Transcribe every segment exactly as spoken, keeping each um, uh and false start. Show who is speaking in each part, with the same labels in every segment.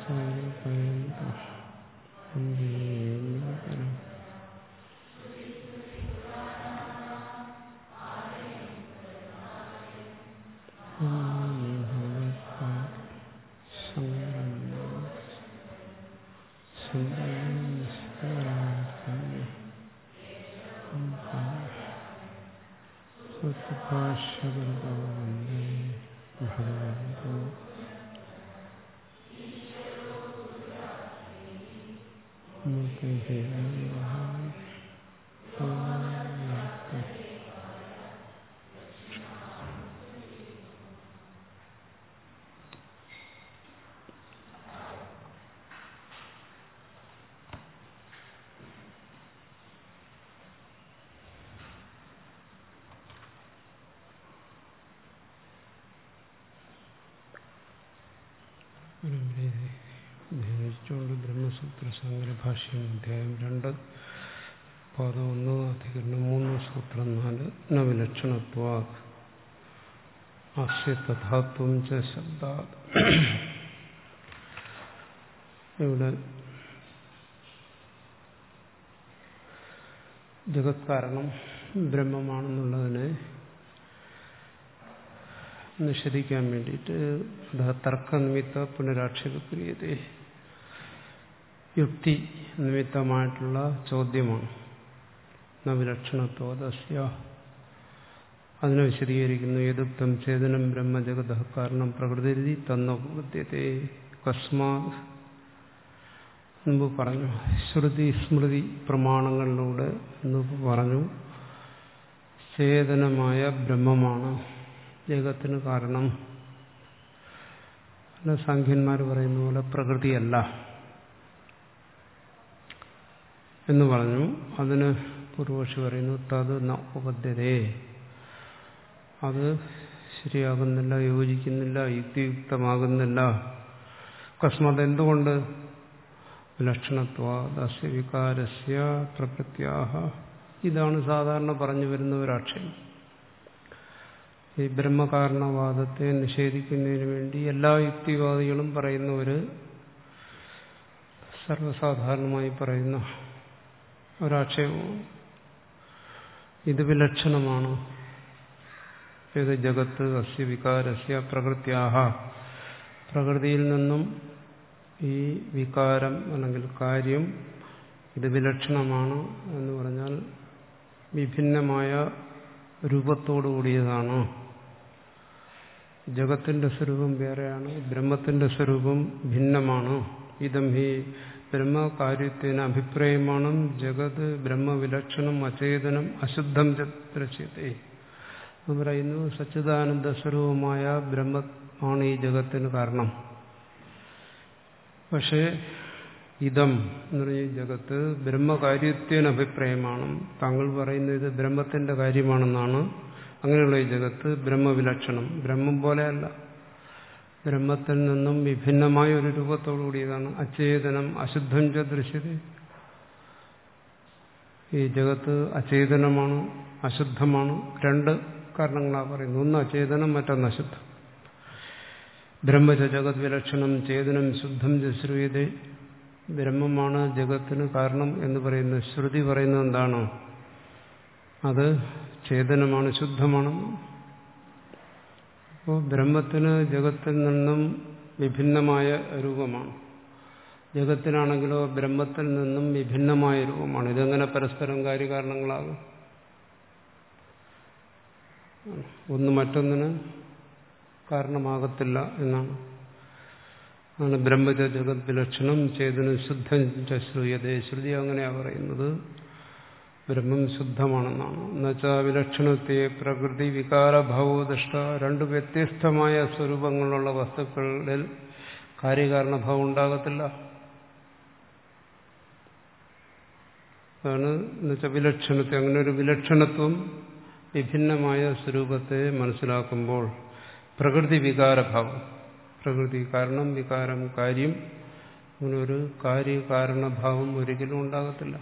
Speaker 1: ധ്യാനിച്ചുകൊണ്ട് ബ്രഹ്മസൂത്ര സംഗ്രഭാഷ്യം അധ്യായം രണ്ട് പാദം ഒന്ന് അധികരണം മൂന്ന് സൂത്രം നാല് ന വിലക്ഷണത്വാ അസ്യ തഥാത്വം ച ശബ്ദാത്. ഇവിടെ ജഗത് കാരണം ബ്രഹ്മമാണെന്നുള്ളതിനെ നിഷേധിക്കാൻ വേണ്ടിയിട്ട് തർക്കനിമിത്ത പുനരാക്ഷേപക്രിയത യുക്തി നിമിത്തമായിട്ടുള്ള ചോദ്യമാണ്. നവിലക്ഷണത്വസ്യ അതിനെ വിശദീകരിക്കുന്നു. യദുക്തം ചേതനം ബ്രഹ്മജഗത കാരണം പ്രകൃതി തന്നോപദ്യത്തെ കസ്മാത് മുമ്പ് പറഞ്ഞു. ശ്രുതി സ്മൃതി പ്രമാണങ്ങളിലൂടെ മുമ്പ് പറഞ്ഞു ചേതനമായ ബ്രഹ്മമാണ് ജഗത്തിന് കാരണം. അല്ല, സാഖ്യന്മാർ പറയുന്ന പോലെ പ്രകൃതിയല്ല എന്ന് പറഞ്ഞു. അതിന് പൂർവക്ഷി പറയുന്നു തത് ന ഉപദ്ധ്യതേ, അത് ശരിയാകുന്നില്ല, യോജിക്കുന്നില്ല, യുക്തിയുക്തമാകുന്നില്ല. കസ്മത് എന്തുകൊണ്ട്? വിലക്ഷണത്വാദസ്യ വികാരസ്യ പ്രകൃത്യാഹ. ഇതാണ് സാധാരണ പറഞ്ഞു വരുന്ന ഒരാക്ഷേപം. ഈ ബ്രഹ്മകാരണവാദത്തെ നിഷേധിക്കുന്നതിന് വേണ്ടി എല്ലാ യുക്തിവാദികളും പറയുന്ന ഒരു സർവ്വസാധാരണമായി പറയുന്ന ഒരാക്ഷേപവും ഇത് വിലക്ഷണമാണ്. ഇത് ജഗത്ത് അസ്യ വികാരസ്യ പ്രകൃത്യാഹ, പ്രകൃതിയിൽ നിന്നും ഈ വികാരം അല്ലെങ്കിൽ കാര്യം ഇത് വിലക്ഷണമാണ് എന്ന് പറഞ്ഞാൽ വിഭിന്നമായ രൂപത്തോടുകൂടിയതാണ്. ജഗത്തിന്റെ സ്വരൂപം വേറെയാണ്, ബ്രഹ്മത്തിന്റെ സ്വരൂപം ഭിന്നമാണ്. ഇതം ഹി ബ്രഹ്മകാര്യത്തിന് അഭിപ്രായമാണ് ജഗത് ബ്രഹ്മവിലക്ഷണം അചേതനം അശുദ്ധം ദൃശ്യത്തെ എന്ന് പറയുന്നു. സച്ചിദാനന്ദ സ്വരൂപമായ ബ്രഹ്മമാണ് ഈ ജഗത്തിന് കാരണം. പക്ഷേ ഇതം എന്ന് പറഞ്ഞ ജഗത്ത് ബ്രഹ്മകാര്യത്തിന് അഭിപ്രായമാണ്. താങ്കൾ പറയുന്നത് ഇത് ബ്രഹ്മത്തിന്റെ കാര്യമാണെന്നാണ്. അങ്ങനെയുള്ള ഈ ജഗത്ത് ബ്രഹ്മവിലക്ഷണം, ബ്രഹ്മം പോലെയല്ല, ബ്രഹ്മത്തിൽ നിന്നും വിഭിന്നമായ ഒരു രൂപത്തോടു കൂടിയതാണ്. അചേതനം അശുദ്ധം ച ദൃശ്യത. ഈ ജഗത്ത് അചേതനമാണ്, അശുദ്ധമാണ്. രണ്ട് കാരണങ്ങളാണ് പറയുന്നത്. ഒന്ന് അചേതനം, മറ്റൊന്ന് അശുദ്ധം. ബ്രഹ്മച ജഗത് വിലക്ഷണം ചേതനം ശുദ്ധം ച ശ്രൂയതേ. ബ്രഹ്മമാണ് ജഗത്തിന് കാരണം എന്ന് പറയുന്ന ശ്രുതി പറയുന്നത് എന്താണോ അത് ചേതനമാണ്, ശുദ്ധമാണെന്ന്. അപ്പോൾ ബ്രഹ്മത്തിന് ജഗത്തിൽ നിന്നും വിഭിന്നമായ രൂപമാണ്, ജഗത്തിനാണെങ്കിലോ ബ്രഹ്മത്തിൽ നിന്നും വിഭിന്നമായ രൂപമാണ്. ഇതെങ്ങനെ പരസ്പരം കാര്യകാരണങ്ങളാകും? ഒന്ന് മറ്റൊന്നിന് കാരണമാകത്തില്ല എന്നാണ്. ആണ് ബ്രഹ്മച ജഗത് വിലക്ഷണം ചേതനം ശുദ്ധം ച ശ്രൂയതേ. ശ്രുതി അങ്ങനെയാണ് പറയുന്നത്, ബ്രഹ്മം ശുദ്ധമാണെന്നാണ്. എന്നുവെച്ചാൽ വിലക്ഷണത്തെ പ്രകൃതി വികാരഭാവോ ദൃഷ്ട. രണ്ട് വ്യത്യസ്തമായ സ്വരൂപങ്ങളുള്ള വസ്തുക്കളിൽ കാര്യകാരണഭാവം ഉണ്ടാകത്തില്ല. അതാണ് എന്നുവെച്ചാൽ വിലക്ഷണത്തെ, അങ്ങനെ ഒരു വിലക്ഷണത്വം വിഭിന്നമായ സ്വരൂപത്തെ മനസ്സിലാക്കുമ്പോൾ പ്രകൃതി വികാരഭാവം, പ്രകൃതി കാരണം വികാരം കാര്യം, അങ്ങനെ ഒരു കാര്യകാരണഭാവം ഒരിക്കലും ഉണ്ടാകത്തില്ല.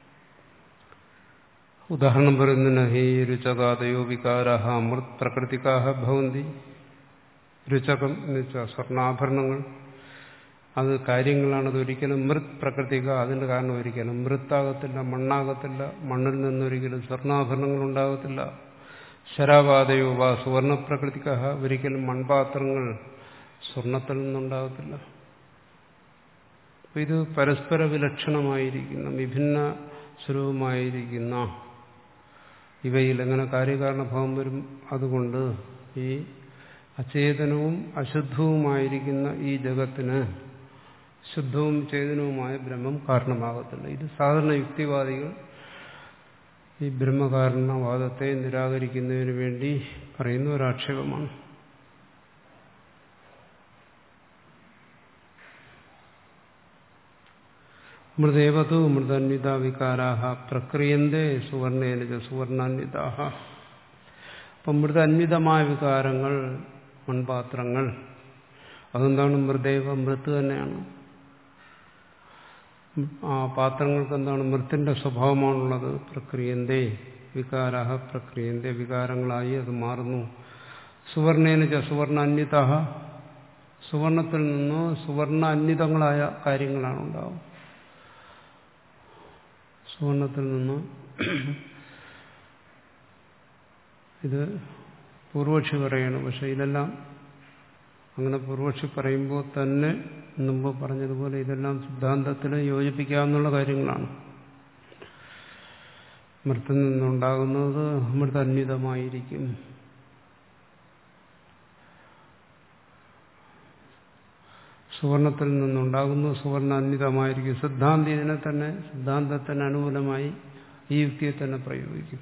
Speaker 1: ഉദാഹരണം പറയുന്ന ഹേ രുചകാദയോ വികാരാഹ അമൃത് പ്രകൃതികാഹ ഭവന്തി. രുചകം എന്ന് വെച്ചാൽ സ്വർണ്ണാഭരണങ്ങൾ, അത് കാര്യങ്ങളാണ്. അതൊരിക്കലും മൃത് പ്രകൃതിക, അതിന്റെ കാരണം ഒരിക്കലും മൃത്താകത്തില്ല, മണ്ണാകത്തില്ല, മണ്ണിൽ നിന്നൊരിക്കലും സ്വർണ്ണാഭരണങ്ങൾ ഉണ്ടാകത്തില്ല. ശരാവാദയോ വാ സുവർണപ്രകൃതിക, ഒരിക്കലും മൺപാത്രങ്ങൾ സ്വർണത്തിൽ നിന്നുണ്ടാകത്തില്ല. ഇത് പരസ്പര വിലക്ഷണമായിരിക്കുന്ന വിഭിന്ന സ്വരൂപമായിരിക്കുന്ന ഇവയിൽ എങ്ങനെ കാര്യകാരണഭാവം വരും? അതുകൊണ്ട് ഈ അചേതനവും അശുദ്ധവുമായിരിക്കുന്ന ഈ ജഗത്തിന് ശുദ്ധവും ചേതനവുമായ ബ്രഹ്മം കാരണമാകത്തില്ല. ഇത് സാധാരണ യുക്തിവാദികൾ ഈ ബ്രഹ്മകാരണവാദത്തെ നിരാകരിക്കുന്നതിന് വേണ്ടി പറയുന്ന ഒരാക്ഷേപമാണ്. മൃദേവതു മൃദന്വിത വികാരാഹ പ്രക്രിയന്തേ സുവർണേന സുവർണാന്വിതാഹ. അപ്പം മൃദന്വിതമായ വികാരങ്ങൾ, മൺപാത്രങ്ങൾ, അതെന്താണ്? മൃദേവ, മൃത്ത് തന്നെയാണ്. ആ പാത്രങ്ങൾക്ക് എന്താണ്? മൃത്തിന്റെ സ്വഭാവമാണുള്ളത്. പ്രക്രിയന്തേ വികാരാഹ പ്രക്രിയന്തേ, വികാരങ്ങളായി അത് മാറുന്നു. സുവർണേന ച സുവർണ അന്വിതാഹ, സുവർണത്തിൽ നിന്നോ സുവർണ അന്വിതങ്ങളായ കാര്യങ്ങളാണ് ഉണ്ടാവും. സുവർണത്തിൽ നിന്ന് ഇത് പൂർവക്ഷി പറയണം. പക്ഷെ ഇതെല്ലാം അങ്ങനെ പൂർവക്ഷി പറയുമ്പോൾ തന്നെ മുമ്പ് പറഞ്ഞതുപോലെ ഇതെല്ലാം സിദ്ധാന്തത്തിൽ യോജിപ്പിക്കാവുന്ന കാര്യങ്ങളാണ്. മൃത്തിൽ നിന്നുണ്ടാകുന്നത് മൃതന്വിതമായിരിക്കും. സുവർണത്തിൽ നിന്നുണ്ടാകുന്നു സുവർണ അന്വിതമായിരിക്കും. സിദ്ധാന്തി ഇതിനെ തന്നെ സിദ്ധാന്തത്തിന് അനുകൂലമായി ഈ യുക്തിയെ തന്നെ പ്രയോഗിക്കും.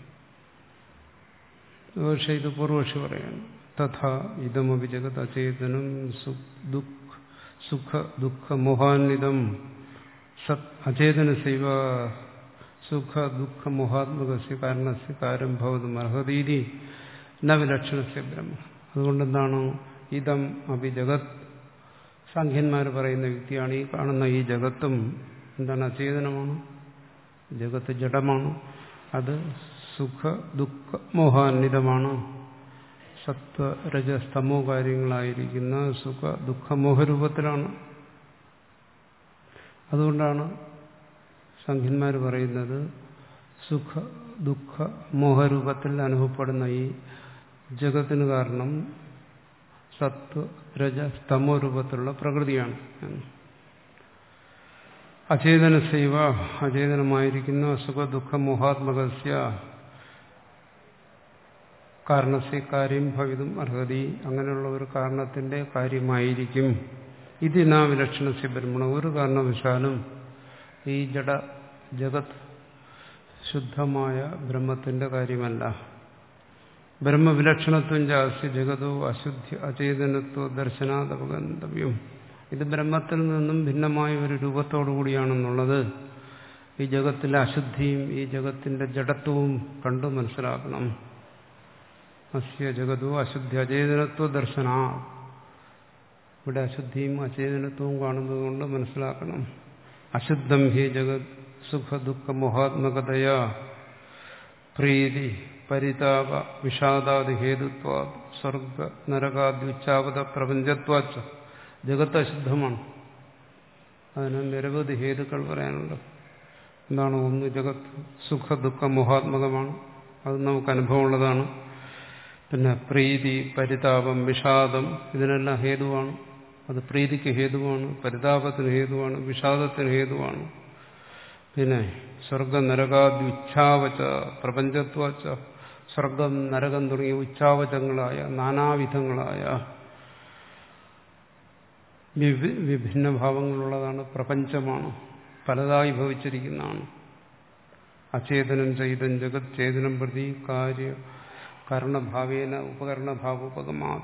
Speaker 1: പക്ഷെ ഇത് പൂർവക്ഷി പറയാണ്. തഥാ ഇതമപി ജഗത് അചേതനം സുഖ ദുഃഖ മോഹാന്വിതം സത് അചേതനസൈവ സുഖ ദുഃഖ മോഹാത്മകസ്യ കാരണസ്യ കാര്യം ഭവതും അർഹതീതി ന വിലക്ഷണസ്യ ബ്രഹ്മ. അതുകൊണ്ടെന്താണ്? ഇതം അപി ജഗത്, സാഖ്യന്മാർ പറയുന്ന വ്യക്തിയാണ് ഈ കാണുന്ന ഈ ജഗത്തും എന്താണ്? അചേതനമാണ്. ജഗത്ത് ജഡമാണ്. അത് സുഖ ദുഃഖ മോഹാന്വിതമാണ്. സത്വ രജസ്തമോ കാര്യങ്ങളായിരിക്കുന്ന സുഖ ദുഃഖ മോഹരൂപത്തിലാണ്. അതുകൊണ്ടാണ് സംഖ്യന്മാർ പറയുന്നത് സുഖ ദുഃഖ മോഹരൂപത്തിൽ അനുഭവപ്പെടുന്ന ഈ ജഗത്തിന് കാരണം സത്വ രജ സ്തമോ രൂപത്തിലുള്ള പ്രകൃതിയാണ്. അചേതനസൈവ, അചേതനമായിരിക്കുന്ന സുഖ ദുഃഖ മോഹാത്മകസ്യ കാരണസ്യ കാര്യം ഭവിതും അർഹതി, അങ്ങനെയുള്ള ഒരു കാരണത്തിന്റെ കാര്യമായിരിക്കും. ഇതിനാ വിലക്ഷണസ്യ ബ്രഹ്മണ, ഒരു കാരണവശാലും ഈ ജഡ ജഗത് ശുദ്ധമായ ബ്രഹ്മത്തിന്റെ കാര്യമല്ല. ബ്രഹ്മവിലക്ഷണത്വം ചാസ്യ ജഗതോ അശുദ്ധ അചേതനത്വ ദർശനാദപഗന്തവ്യം. ഇത് ബ്രഹ്മത്തിൽ നിന്നും ഭിന്നമായ ഒരു രൂപത്തോടുകൂടിയാണെന്നുള്ളത് ഈ ജഗത്തിലെ അശുദ്ധിയും ഈ ജഗത്തിന്റെ ജഡത്വവും കണ്ടു മനസ്സിലാക്കണം. അസ്യ ജഗതോ അശുദ്ധ അചേതനത്വ ദർശന, ഇവിടെ അശുദ്ധിയും അചേതനത്വവും കാണുന്നത് കൊണ്ട് മനസ്സിലാക്കണം. അശുദ്ധം ഹി ജഗത് സുഖ ദുഃഖ മോഹാത്മകതയാ പ്രീതി പരിതാപ വിഷാദാദി ഹേതുത്വ സ്വർഗ നരകാദ്യുച്ചാവത പ്രപഞ്ചത്വാച്ച. ജഗത്ത് അശുദ്ധമാണ്. അതിന് നിരവധി ഹേതുക്കൾ പറയാനുണ്ട്. എന്താണ്? ഒന്ന്, ജഗത്ത് സുഖ ദുഃഖ മോഹാത്മകമാണ്, അത് നമുക്ക് അനുഭവമുള്ളതാണ്. പിന്നെ പ്രീതി പരിതാപം വിഷാദം ഇതിനെല്ലാം ഹേതുവാണ്. അത് പ്രീതിക്ക് ഹേതുവാണ്, പരിതാപത്തിന് ഹേതുവാണ്, വിഷാദത്തിന് ഹേതുവാണ്. പിന്നെ സ്വർഗ നരകാദി ഉച്ഛാവച പ്രപഞ്ചത്വാച്ച, സ്വർഗം നരകം തുടങ്ങിയ ഉച്ചാവചങ്ങളായ നാനാവിധങ്ങളായ വിഭിന്ന ഭാവങ്ങളുള്ളതാണ്. പ്രപഞ്ചമാണ്, പലതായി ഭവിച്ചിരിക്കുന്നതാണ്. അചേതനം ചൈതൻ ജഗത് ചേതനം പ്രതി കാര്യ കരണഭാവേന ഉപകരണഭാവോപഗമാത്.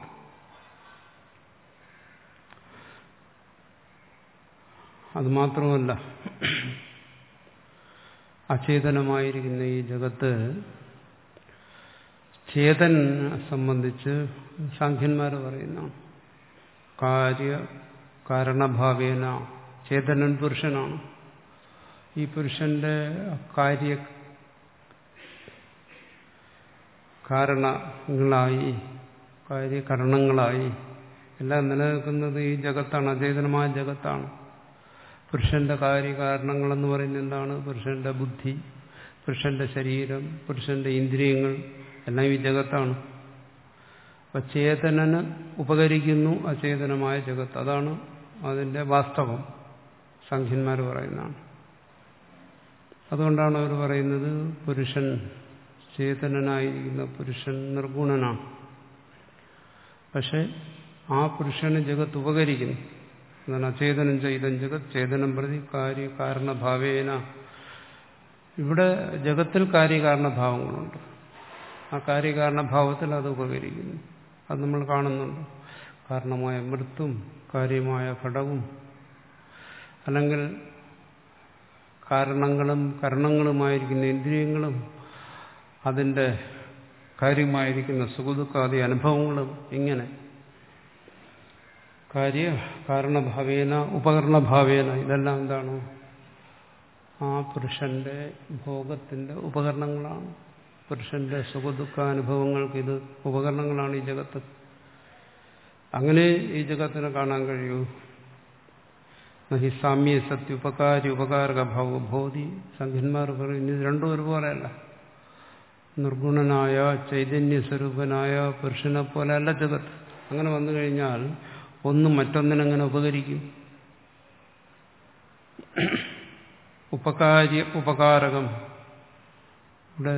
Speaker 1: അതുമാത്രമല്ല, അചേതനമായിരിക്കുന്ന ഈ ജഗത്ത് ചേതൻ സംബന്ധിച്ച് സാഖ്യന്മാർ പറയുന്ന കാര്യ കാരണഭാവേന, ചേതനൻ പുരുഷനാണ്. ഈ പുരുഷന്റെ കാര്യ കാരണങ്ങളായി കാര്യകരണങ്ങളായി എല്ലാം നിലനിൽക്കുന്നത് ഈ ജഗത്താണ്, അചേതനമായ ജഗത്താണ്. പുരുഷന്റെ കാര്യകാരണങ്ങളെന്ന് പറയുന്നത് എന്താണ്? പുരുഷന്റെ ബുദ്ധി, പുരുഷന്റെ ശരീരം, പുരുഷന്റെ ഇന്ദ്രിയങ്ങൾ എല്ലാം ഈ ജഗത്താണ്. അപ്പൊ ചേതനന് ഉപകരിക്കുന്നു അചേതനമായ ജഗത്ത്. അതാണ് അതിന്റെ വാസ്തവം. സംഖ്യന്മാർ പറയുന്നതാണ്. അതുകൊണ്ടാണ് അവർ പറയുന്നത് പുരുഷൻ, ചേതനനായിരിക്കുന്ന പുരുഷൻ നിർഗുണനാണ്. പക്ഷെ ആ പുരുഷന് ജഗത്ത് ഉപകരിക്കുന്നു. എന്നാണ് അചേതനം ചെയ്തം ജഗത് ചേതനം പ്രതി കാര്യകാരണഭാവേന. ഇവിടെ ജഗത്തിൽ കാര്യകാരണഭാവങ്ങളുണ്ട്. ആ കാര്യകാരണഭാവത്തിൽ അത് ഉപകരിക്കുന്നു. അത് നമ്മൾ കാണുന്നുണ്ട്. കാരണമായ മൃത്തും കാര്യമായ ഘടവും, അല്ലെങ്കിൽ കാരണങ്ങളും കരണങ്ങളുമായിരിക്കുന്ന ഇന്ദ്രിയങ്ങളും അതിൻ്റെ കാര്യമായിരിക്കുന്ന സുഖദുഃഖാദി അനുഭവങ്ങളും, ഇങ്ങനെ കാര്യ കാരണഭാവേന ഉപകരണഭാവേന ഇതെല്ലാം എന്താണ്? ആ പുരുഷന്റെ ഭോഗത്തിന്റെ ഉപകരണങ്ങളാണ്. പുരുഷന്റെ സുഖദുഃഖാനുഭവങ്ങൾക്ക് ഇത് ഉപകരണങ്ങളാണ് ഈ ജഗത്ത്. അങ്ങനെ ഈ ജഗത്തിനെ കാണാൻ കഴിയൂ. നഹി സാമ്യ സത്യുപകാരി ഉപകാരക ഭവബോധി. സംഖ്യന്മാർ പറയുന്നു ഇത് രണ്ടും ഒരുപോലെയല്ല. നിർഗുണനായ ചൈതന്യസ്വരൂപനായ പുരുഷനെ പോലെ അല്ല ജഗത്ത്. അങ്ങനെ വന്നു കഴിഞ്ഞാൽ ഒന്നും മറ്റൊന്നിനെങ്ങനെ ഉപകരിക്കും? ഉപകാര്യ ഉപകാരകം, ഇവിടെ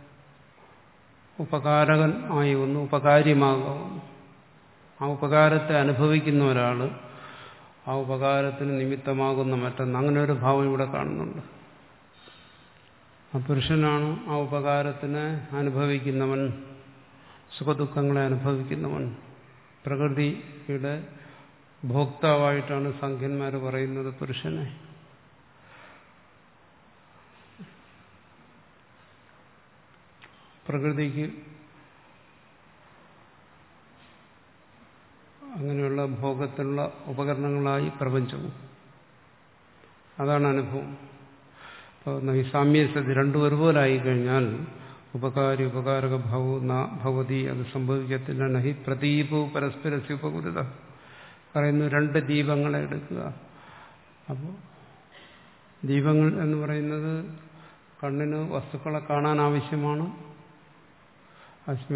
Speaker 1: ഉപകാരകൻ ആയി ഒന്ന് ഉപകാര്യമാകാവുന്നു. ആ ഉപകാരത്തെ അനുഭവിക്കുന്ന ഒരാൾ ആ ഉപകാരത്തിന് നിമിത്തമാകുന്ന മറ്റൊന്ന്, അങ്ങനെ ഒരു ഭാവം ഇവിടെ കാണുന്നുണ്ട്. ആ പുരുഷനാണ് ആ ഉപകാരത്തിനെ അനുഭവിക്കുന്നവൻ, സുഖദുഃഖങ്ങളെ അനുഭവിക്കുന്നവൻ. പ്രകൃതിയുടെ ഭോക്താവായിട്ടാണ് സംഖ്യന്മാർ പറയുന്നത് പുരുഷനെ. പ്രകൃതിക്ക് അങ്ങനെയുള്ള ഭോഗത്തിലുള്ള ഉപകരണങ്ങളായി പ്രപഞ്ചവും. അതാണ് അനുഭവം. അപ്പോൾ ഈ സാമ്യസതി രണ്ടും ഒരുപോലായി കഴിഞ്ഞാൽ ഉപകാരി ഉപകാരക ഭവ ഭവതി, അത് സംഭവിക്കത്തില്ല. നഹി പ്രദീപവും പരസ്പരസ്യ ഉപകുരുത. പറയുന്നു രണ്ട് ദീപങ്ങളെ എടുക്കുക. അപ്പോൾ ദീപങ്ങൾ എന്ന് പറയുന്നത് കണ്ണിന് വസ്തുക്കളെ കാണാൻ ആവശ്യമാണ്. അസ്മ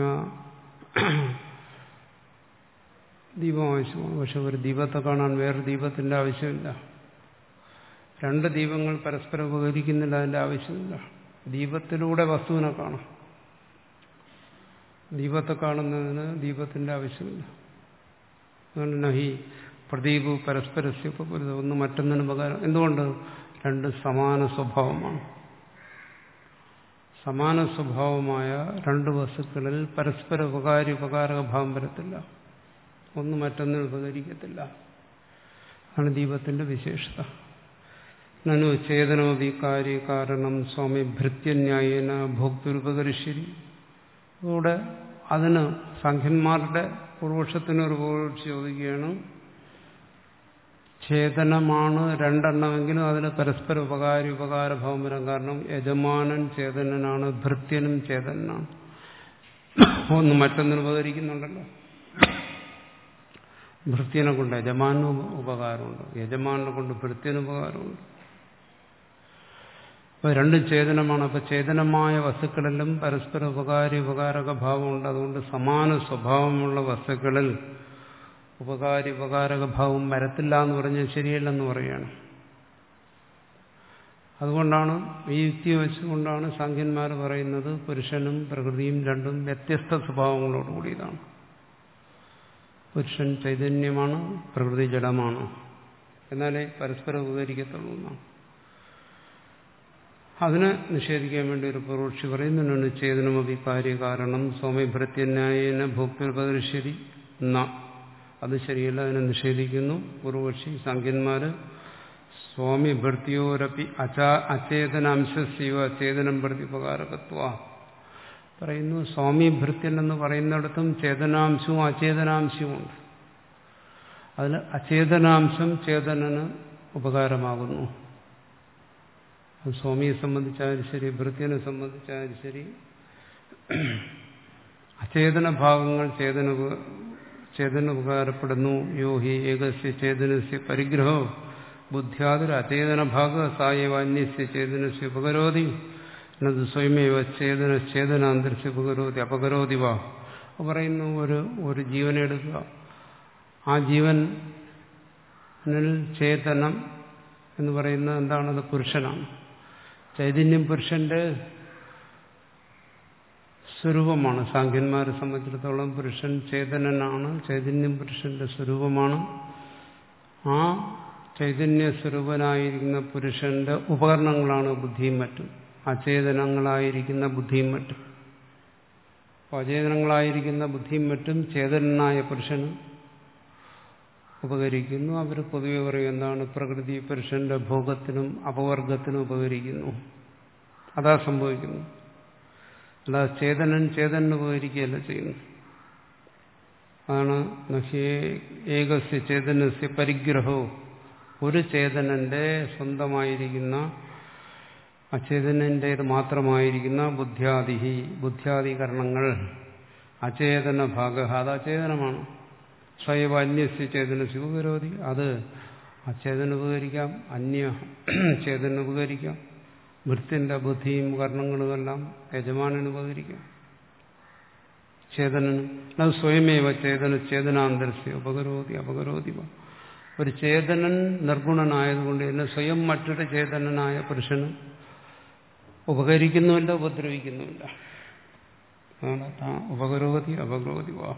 Speaker 1: ദീപം ആവശ്യമാണ്. പക്ഷെ ഒരു ദീപത്തെ കാണാൻ വേറൊരു ദീപത്തിന്റെ ആവശ്യമില്ല. രണ്ട് ദീപങ്ങൾ പരസ്പരം ഉപകരിക്കുന്നില്ല, അതിന്റെ ആവശ്യമില്ല. ദീപത്തിലൂടെ വസ്തുവിനെ കാണാം. ദീപത്തെ കാണുന്നതിന് ദീപത്തിന്റെ ആവശ്യമില്ല. അതുകൊണ്ട് നഹി പ്രദീപ് പരസ്പരസ്യ ഉപകുരുത, ഒന്ന് മറ്റൊന്നിന് ഉപകാരം. എന്തുകൊണ്ട്? രണ്ട് സമാന സ്വഭാവമാണ്. സമാന സ്വഭാവമായ രണ്ട് വസ്തുക്കളിൽ പരസ്പര ഉപകാരി ഉപകാരക ഭാവം വരത്തില്ല. ഒന്ന് മറ്റൊന്നിന് ഉപകരിക്കത്തില്ല. ആണ് ദീപത്തിന്റെ വിശേഷത. നനു ചേതനോപി കാര്യ കാരണം സ്വാമി ഭൃത്യന്യായേന ഭോക്തൃപകരിശ്ശേരി. ഇവിടെ അതിന് സംഖ്യന്മാരുടെ പൂർവക്ഷത്തിനൊരു പൂർവക്ഷ ചോദിക്കുകയാണ്, ചേതനമാണ് രണ്ടെണ്ണമെങ്കിലും അതിൽ പരസ്പര ഉപകാരി ഉപകാരഭാവം വരാം. കാരണം യജമാനൻ ചേതനനാണ്, ഭൃത്യനും ചേതനാണ്. ഒന്ന് മറ്റൊന്നിന് ഉപകരിക്കുന്നുണ്ടല്ലോ. ഭൃത്യനെ കൊണ്ട് യജമാനു ഉപകാരമുണ്ട്, യജമാനെ കൊണ്ട് ഭൃത്യന് ഉപകാരമുണ്ട്. അപ്പൊ രണ്ടും ചേതനമാണ്. അപ്പൊ ചേതനമായ വസ്തുക്കളിലും പരസ്പര ഉപകാരി ഉപകാരക ഭാവമുണ്ട്. അതുകൊണ്ട് സമാന സ്വഭാവമുള്ള വസ്തുക്കളിൽ ഉപകാരി ഉപകാരക ഭാവം വരത്തില്ല എന്ന് പറഞ്ഞാൽ ശരിയല്ലെന്ന് പറയുകയാണ്. അതുകൊണ്ടാണ് ഈ യുക്തി വെച്ചുകൊണ്ടാണ് സാഖ്യന്മാർ പറയുന്നത് പുരുഷനും പ്രകൃതിയും രണ്ടും വ്യത്യസ്ത സ്വഭാവങ്ങളോടുകൂടിയതാണ്. പുരുഷൻ ചൈതന്യമാണ്, പ്രകൃതി ജഡമാണ്. എന്നാലേ പരസ്പരം ഉപകരിക്കത്തുള്ളൂ എന്നാണ്. അതിനെ നിഷേധിക്കാൻ വേണ്ടി ഒരു പൂർവക്ഷി പറയുന്നുണ്ട്, ചേതനമപി കാര്യകാരണം സൗമ്യഭൃത്യന്യായേന ഭോക്തൃപകരിശ്ശേരി എന്ന. അത് ശരിയല്ല, അതിനെ നിഷേധിക്കുന്നു പൂർവക്ഷി. സംഖ്യന്മാര് സ്വാമി ഭൃത്യോരപ്പി അചാ അചേതനാംശസ്യവ ചേതനം പ്രതി ഉപകാരകത്വ പറയുന്നു. സ്വാമി ഭൃത്യൻ എന്ന് പറയുന്നിടത്തും ചേതനാംശവും അചേതനാംശവും ഉണ്ട്. അതിൽ അചേതനാംശം ചേതനന് ഉപകാരമാകുന്നു. അത് സ്വാമിയെ സംബന്ധിച്ചാലും ശരി, ഭൃത്യനെ സംബന്ധിച്ചാലും ശരി, അചേതന ഭാഗങ്ങൾ ചേതന ചേതന ഉപകാരപ്പെടുന്നു. യോ ഹി ഏകസ്യ ചേതനസ്യ പരിഗ്രഹോ ബുദ്ധ്യാതൊരു അചേതന ഭാഗ സായവ അന്യസ്യ ചേതനസ്യ ഉപകരോതി എന്നത് സ്വയമേവ ചേതന ചേതനാന്തരസ്യ ഉപകരോതി അപകരോതി വാ. പറയുന്നു, ഒരു ഒരു ജീവനെ എടുക്കുക. ആ ജീവനിൽ ചേതനം എന്ന് പറയുന്നത് എന്താണത്? പുരുഷനാണ്. ചൈതന്യം പുരുഷന്റെ സ്വരൂപമാണ്. സാഖ്യന്മാരെ സംബന്ധിച്ചിടത്തോളം പുരുഷൻ ചേതനനാണ്, ചൈതന്യം പുരുഷന്റെ സ്വരൂപമാണ്. ആ ചൈതന്യ സ്വരൂപനായിരിക്കുന്ന പുരുഷന്റെ ഉപകരണങ്ങളാണ് ബുദ്ധിയും മറ്റും, അചേതനങ്ങളായിരിക്കുന്ന ബുദ്ധിയും മറ്റും. അചേതനങ്ങളായിരിക്കുന്ന ബുദ്ധിയും മറ്റും ചേതനനായ പുരുഷന് ഉപകരിക്കുന്നു. അവർ പൊതുവെ പറയും എന്താണ്? പ്രകൃതി പുരുഷന്റെ ഭോഗത്തിനും അപവർഗത്തിനും ഉപകരിക്കുന്നു. അതാ സംഭവിക്കുന്നു. അല്ലാതെ ചേതനൻ ചേതനന് ഉപകരിക്കുകയല്ല ചെയ്യുന്നു. അതാണ് നഹ്യേ ഏകസ്യ ചേതനസ്യ പരിഗ്രഹോ, ഒരു ചേതനന്റെ സ്വന്തമായിരിക്കുന്ന അചേതനന്റേത് മാത്രമായിരിക്കുന്ന ബുദ്ധ്യാദിഹി ബുദ്ധ്യാദികരണങ്ങൾ അചേതന ഭാഗ, അത് അചേതനമാണ്. സ്വയം അന്യസ്യ ചേതനസ്യ ഉപകരോതി, അത് അചേതന ഉപകരിക്കാം, അന്യ ചേതന ഉപകരിക്കാം. വൃത്തിന്റെ ബുദ്ധിയും കർണങ്ങളുമെല്ലാം യജമാനന് ഉപകരിക്കാം, ചേതനന്. അത് സ്വയമേവ ചേതന ചേതനാന്തരസ്യ ഉപകരോതി അപകരോതി. ഒരു ചേതനൻ നിർഗുണനായതുകൊണ്ട് തന്നെ സ്വയം മറ്റൊരു ചേതനനായ പുരുഷന് ഉപകരിക്കുന്നുമില്ല, ഉപദ്രവിക്കുന്നുമില്ല. ഉപകരോതി അപകരോതി വാ.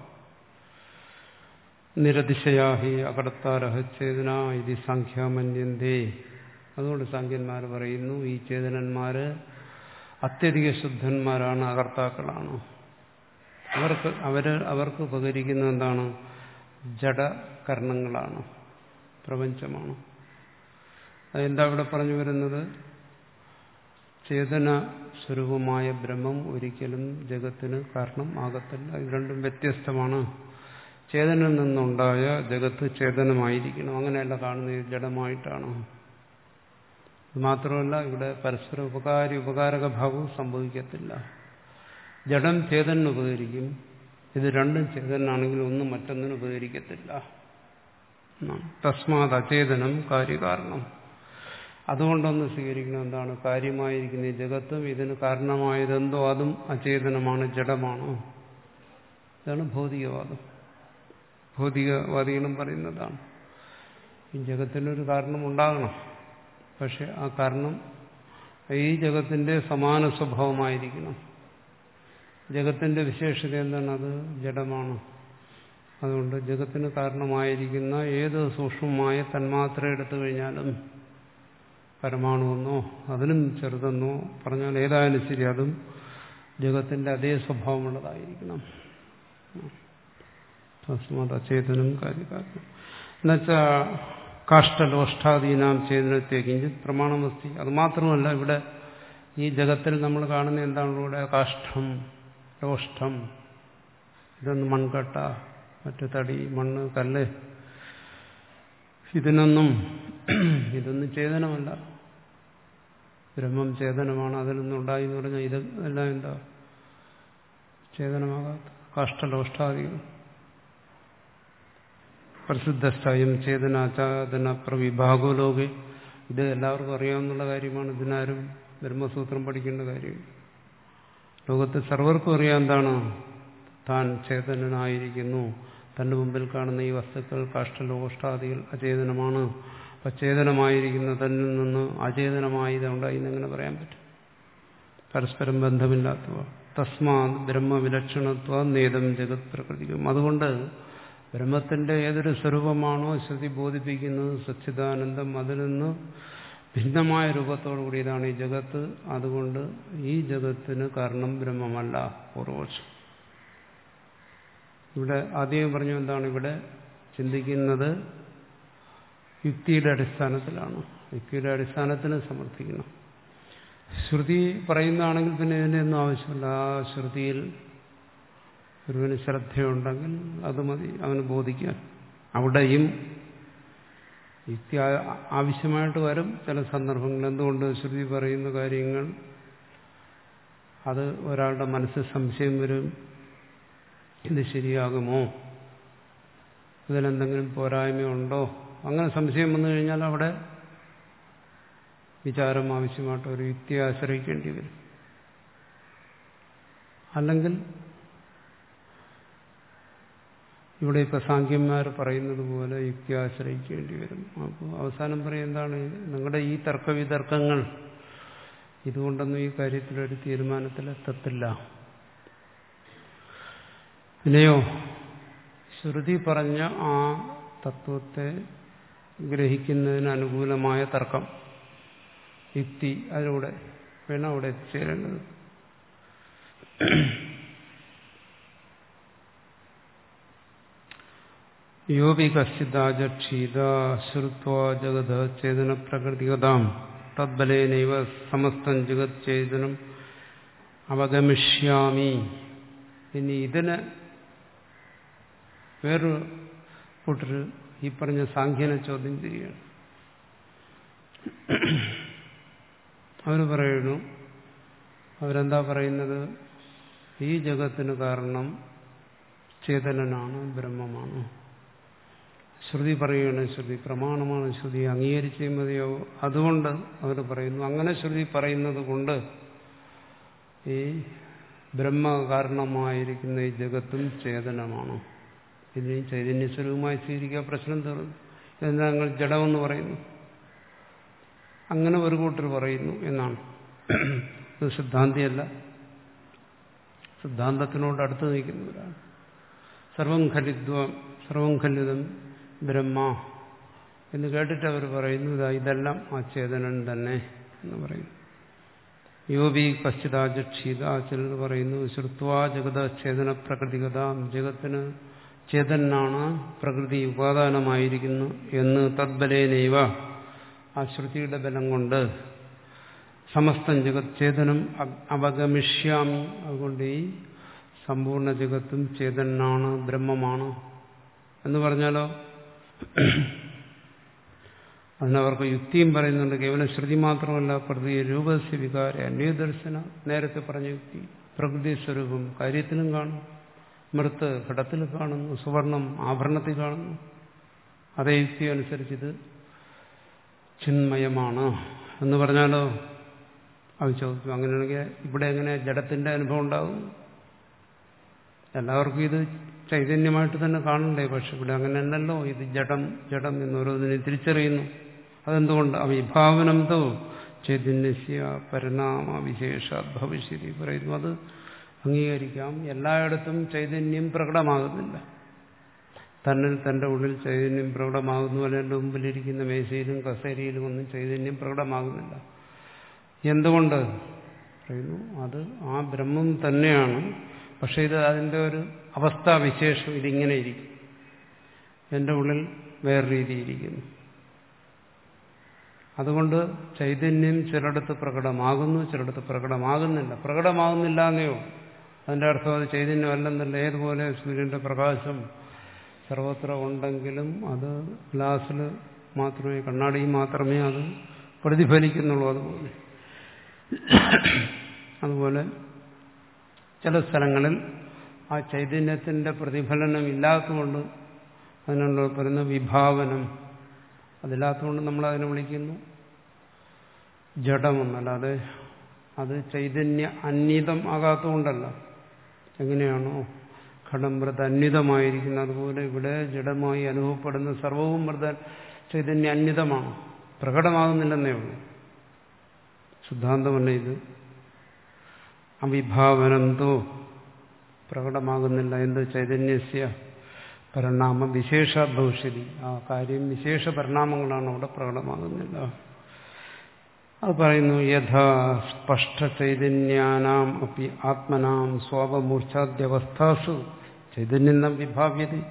Speaker 1: നിരതിശയാഹി അകർത്താരഹ ചേതന ഇത് സാഖ്യാമന്യന്തേ. അതുകൊണ്ട് സാഖ്യന്മാർ പറയുന്നു, ഈ ചേതനന്മാര് അത്യധിക ശുദ്ധന്മാരാണ്, അകർത്താക്കളാണ്. അവർക്ക് അവര് അവർക്ക് ഉപകരിക്കുന്ന എന്താണ്? ജഡകർണങ്ങളാണ്, പ്രപഞ്ചമാണ്. അതെന്താ ഇവിടെ പറഞ്ഞു വരുന്നത്? ചേതന സ്വരൂപമായ ബ്രഹ്മം ഒരിക്കലും ജഗത്തിന് കാരണം ആകത്തില്ല. ഇത് രണ്ടും വ്യത്യസ്തമാണ്. ചേതനിൽ നിന്നുണ്ടായ ജഗത്ത് ചേതനമായിരിക്കണം, അങ്ങനെയല്ല കാണുന്നത്, ജഡമായിട്ടാണ്. ഇത് മാത്രമല്ല, ഇവിടെ പരസ്പര ഉപകാരി ഉപകാരക ഭാവവും സംഭവിക്കത്തില്ല. ജഡം ചേതനന് ഉപകരിക്കും, ഇത് രണ്ടും ചേതനാണെങ്കിൽ ഒന്നും മറ്റൊന്നിനും ഉപകരിക്കത്തില്ല. തസ്മാത് അചേതനം കാര്യകാരണം. അതുകൊണ്ടൊന്ന് സ്വീകരിക്കണം, എന്താണ്? കാര്യമായിരിക്കുന്ന ഈ ജഗത്തും ഇതിന് കാരണമായതെന്തോ അതും അചേതനമാണ്, ജഡമാണ്. ഇതാണ് ഭൗതികവാദം. ഭൗതികവാദികളും പറയുന്നതാണ്. ഈ ജഗത്തിനൊരു കാരണം ഉണ്ടാകണം, പക്ഷെ ആ കാരണം ഈ ജഗത്തിന്റെ സമാന സ്വഭാവമായിരിക്കണം. ജഗത്തിന്റെ വിശേഷത എന്താണ്? അത് ജഡമാണ്. അതുകൊണ്ട് ജഗത്തിന് കാരണമായിരിക്കുന്ന ഏത് സൂക്ഷ്മമായ തന്മാത്ര എടുത്തു കഴിഞ്ഞാലും, പരമാണുവെന്നോ അതിനും ചെറുതെന്നോ പറഞ്ഞാൽ ഏതായാലും ശരി, അതും ജഗത്തിന്റെ അതേ സ്വഭാവമുള്ളതായിരിക്കണം. തസ്മാത് അചേതനം കാര്യകാരണം എന്നുവെച്ചാൽ കാഷ്ടലോഷ്ടാദീനാം ചേതനത്തെ കിഞ്ചിത് പ്രമാണമസ്തി. അത് മാത്രമല്ല, ഇവിടെ ഈ ജഗത്തിൽ നമ്മൾ കാണുന്ന എന്താണ്? ഇവിടെ കാഷ്ടം, ലോഷ്ടം, ഇതൊന്ന് മൺകട്ട, മറ്റു തടി, മണ്ണ്, കല്ല്, ഇതിനൊന്നും ഇതൊന്നും ചേതനമല്ല. ബ്രഹ്മം ചേതനമാണ്, അതിൽ നിന്നുണ്ടായി എന്ന് പറഞ്ഞാൽ ഇതെല്ലാം എന്താ? ചേതനമാകാത്ത കാഷ്ടലോഷ്ടാദികൾ. പ്രസിദ്ധസ്ഥയം ചേതനാചാതന പ്രവിഭാഗോ ലോകെ. ഇത് എല്ലാവർക്കും അറിയാവുന്ന കാര്യമാണ്. ഇതിനാരും ബ്രഹ്മസൂത്രം പഠിക്കേണ്ട കാര്യം. ലോകത്ത് സർവർക്കും അറിയാം എന്താണ്? താൻ ചേതനനായിരിക്കുന്നു. തന്റെ മുമ്പിൽ കാണുന്ന ഈ വസ്തുക്കൾ കാഷ്ടലോഷ്ടാദികൾ അചേതനമാണ്. അപ്പം ചേതനമായിരിക്കുന്ന തന്നിൽ നിന്ന് അചേതനമായി ഇതുണ്ടായി എന്നെങ്ങനെ പറയാൻ പറ്റും? പരസ്പരം ബന്ധമില്ലാത്തവ. തസ്മാത് ബ്രഹ്മവിലക്ഷണത്വ നേതം ജഗത് പ്രകൃതിക്കും. അതുകൊണ്ട് ബ്രഹ്മത്തിന്റെ ഏതൊരു സ്വരൂപമാണോ ശ്രുതി ബോധിപ്പിക്കുന്നത് സച്ചിദാനന്ദം, അതിൽ നിന്ന് ഭിന്നമായ രൂപത്തോടു കൂടിയതാണ് ഈ ജഗത്ത്. അതുകൊണ്ട് ഈ ജഗത്തിന് കാരണം ബ്രഹ്മമല്ല. പൂർവപക്ഷം ഇവിടെ ആദ്യം പറഞ്ഞു എന്താണ്? ഇവിടെ ചിന്തിക്കുന്നത് യുക്തിയുടെ അടിസ്ഥാനത്തിലാണ്. യുക്തിയുടെ അടിസ്ഥാനത്തിന് സമർത്ഥിക്കണം. ശ്രുതി പറയുന്നതാണെങ്കിൽ പിന്നെ ഇതിൻ്റെ ഒന്നും ആവശ്യമില്ല. ആ ശ്രുതിയിൽ ഒരുവന് ശ്രദ്ധയുണ്ടെങ്കിൽ അത് മതി അവന് ബോധിക്കാൻ. അവിടെയും യുക്തി ആവശ്യമായിട്ട് വരും ചില സന്ദർഭങ്ങൾ. എന്തുകൊണ്ട്? ശ്രുതി പറയുന്ന കാര്യങ്ങൾ അത് ഒരാളുടെ മനസ്സിൽ സംശയം വരും. ഇത് ശരിയാകുമോ ഇതിലെന്തെങ്കിലും പോരായ്മയുണ്ടോ, അങ്ങനെ സംശയം വന്നു കഴിഞ്ഞാൽ അവിടെ വിചാരം ആവശ്യമായിട്ട് ഒരു യുക്തിയെ ആശ്രയിക്കേണ്ടി വരും. അല്ലെങ്കിൽ ഇവിടെ ഇപ്പൊ സാഖ്യന്മാർ പറയുന്നത് പോലെ യുക്തി ആശ്രയിക്കേണ്ടി വരും. അപ്പോൾ അവസാനം പറയും എന്താണ്, നിങ്ങളുടെ ഈ തർക്കവിതർക്കങ്ങൾ ഇതുകൊണ്ടൊന്നും ഈ കാര്യത്തിലൊരു തീരുമാനത്തിലെത്തത്തില്ല. പിന്നെയോ ശ്രുതി പറഞ്ഞ ആ തത്വത്തെ ഗ്രഹിക്കുന്നതിന് അനുകൂലമായ തർക്കം, യുക്തി, അതിലൂടെ വേണം അവിടെ എത്തിച്ചേരേണ്ടത്. യോപി കശ്ചിദാചക്ഷീത ശ്രുത്വാ ജഗത ചേതന പ്രകൃതിഗതാം തദ്ബലേനൈവ സമസ്തം ജഗത് ചേതനം അവഗമിഷ്യാമി. ഇനി ഇതിന് വേറൊരു കൂട്ടർ ഈ പറഞ്ഞ സാഖ്യനെ ചോദ്യം ചെയ്യുകയാണ്. അവർ പറയുന്നു, അവരെന്താ പറയുന്നത്, ഈ ജഗത്തിന് കാരണം ചേതനനാണ്, ബ്രഹ്മമാണ്. ശ്രുതി പറയുകയാണ്, ശ്രുതി പ്രമാണമാണ്, ശ്രുതി അംഗീകരിച്ചേ മതിയാവും. അതുകൊണ്ട് അവർ പറയുന്നു, അങ്ങനെ ശ്രുതി പറയുന്നത് കൊണ്ട് ഈ ബ്രഹ്മകാരണമായിരിക്കുന്ന ഈ ജഗത്തും ചേതനമാണ്. ഇതിന് ചൈതന്യസ്വരൂപമായി സ്വീകരിക്കുക, പ്രശ്നം തീർന്നു. ഇതെന്താ ഞങ്ങൾ ജഡമെന്ന് പറയുന്നു? അങ്ങനെ ഒരു കൂട്ടർ പറയുന്നു എന്നാണ്. ഇത് സിദ്ധാന്തിയല്ല, സിദ്ധാന്തത്തിനോട് അടുത്ത് നിൽക്കുന്നവരാണ്. സർവം ഖലിത്വം സർവം ഖലിതം ബ്രഹ്മ എന്ന് കേട്ടിട്ട് അവർ പറയുന്നു ഇതാ ഇതെല്ലാം ആ ചേതനൻ തന്നെ എന്ന് പറയുന്നു. യോബി കശ്ചിദാചക്ഷീത, ചിലർ പറയുന്നു ശ്രുത്വാ ജഗത ചേതന പ്രകൃതിഗത, ജഗത്തിന് ചേതനാണ്, പ്രകൃതി ഉപാദാനമായിരിക്കുന്നു എന്ന് തദ്ബലേനൈവ, ആ ശ്രുതിയുടെ ബലം കൊണ്ട് സമസ്തം ജഗത് ചേതനം അവഗമിഷ്യാമി, അതുകൊണ്ട് ഈ സമ്പൂർണ്ണ ജഗത്തും ചേതനാണ്, ബ്രഹ്മമാണ് എന്ന് പറഞ്ഞാലോ അതിനവർക്ക് യുക്തിയും പറയുന്നുണ്ട്. കേവലം ശ്രുതി മാത്രമല്ല, പ്രകൃതി രൂപസ്യ വികാര അന്യദർശന, നേരത്തെ പറഞ്ഞ യുക്തി പ്രകൃതി സ്വരൂപം കാര്യത്തിലും കാണും, മൃത്ത് ഘടത്തിൽ കാണുന്നു, സുവർണം ആഭരണത്തിൽ കാണുന്നു. അതേ യുക്തി അനുസരിച്ചിത് ചിന്മയമാണ് എന്ന് പറഞ്ഞാലോ അത് ചോദിച്ചു. അങ്ങനെയാണെങ്കിൽ ഇവിടെ എങ്ങനെ ജഡത്തിന്റെ അനുഭവം ഉണ്ടാകും? എല്ലാവർക്കും ഇത് ചൈതന്യമായിട്ട് തന്നെ കാണണ്ടേ, പക്ഷെ ഇവിടെ അങ്ങനെയല്ലല്ലോ. ഇത് ജഡം ജഡം എന്നോരോന്നിനെ തിരിച്ചറിയുന്നു. അതെന്തുകൊണ്ട്? അവിഭാവനം തോ ചൈതന്യസ്യ പരിണാമ വിശേഷ ഭവിഷ്യതി പറയുന്നു. അത് അംഗീകരിക്കാം. എല്ലായിടത്തും ചൈതന്യം പ്രകടമാകുന്നില്ല. തന്നിൽ തന്റെ ഉള്ളിൽ ചൈതന്യം പ്രകടമാകുന്നു. അല്ല എൻ്റെ മുമ്പിലിരിക്കുന്ന മേശയിലും കസേരയിലും ഒന്നും ചൈതന്യം പ്രകടമാകുന്നില്ല. എന്തുകൊണ്ട് പറയുന്നു? അത് ആ ബ്രഹ്മം തന്നെയാണ്. പക്ഷെ ഇത് അതിൻ്റെ ഒരു അവസ്ഥാവിശേഷം ഇതിങ്ങനെ ഇരിക്കും. എൻ്റെ ഉള്ളിൽ വേറെ രീതിയിരിക്കുന്നു. അതുകൊണ്ട് ചൈതന്യം ചിലയിടത്ത് പ്രകടമാകുന്നു, ചിലയിടത്ത് പ്രകടമാകുന്നില്ല. പ്രകടമാകുന്നില്ല എന്നയോ അതിൻ്റെ അർത്ഥം അത് ചൈതന്യമല്ലെന്നല്ല. ഏതുപോലെ സൂര്യന്റെ പ്രകാശം സർവത്ര ഉണ്ടെങ്കിലും അത് ഗ്ലാസ്സിൽ മാത്രമേ, കണ്ണാടിയിൽ മാത്രമേ അത് പ്രതിഫലിക്കുന്നുള്ളൂ. അതുപോലെ അതുപോലെ ചില സ്ഥലങ്ങളിൽ ആ ചൈതന്യത്തിന്റെ പ്രതിഫലനം ഇല്ലാത്തതുകൊണ്ട് അതിനുള്ള പറയുന്ന വിഭാവനം, അതില്ലാത്തതുകൊണ്ട് നമ്മൾ അതിനെ വിളിക്കുന്നു ജഡമെന്നല്ലാതെ അത് ചൈതന്യ അന്വിതം ആകാത്തതുകൊണ്ടല്ല. എങ്ങനെയാണോ ഘടം മൃത അന്വിതമായിരിക്കുന്നത്, അതുപോലെ ഇവിടെ ജഡമായി അനുഭവപ്പെടുന്ന സർവവും മൃത ചൈതന്യ അന്വിതമാണ്, പ്രകടമാകുന്നില്ലെന്നേ ഉള്ളൂ. സിദ്ധാന്തമല്ല ഇത്. അവിഭാവനം തോ പ്രകടമാകുന്നില്ല. എന്ത്? ചൈതന്യസ്യ പരിണാമ വിശേഷ ഭവിഷ്യതി, ആ കാര്യം വിശേഷ പരിണാമങ്ങളാണ് അവിടെ പ്രകടമാകുന്നില്ല. അത് പറയുന്നു യഥാ സ്പഷ്ട ചൈതന്യാനാം അപ്പി ആത്മനാം സ്വാപമൂർച്ഛാദ്യവസ്ഥാസു ചൈതന്യം വിഭാവ്യതി.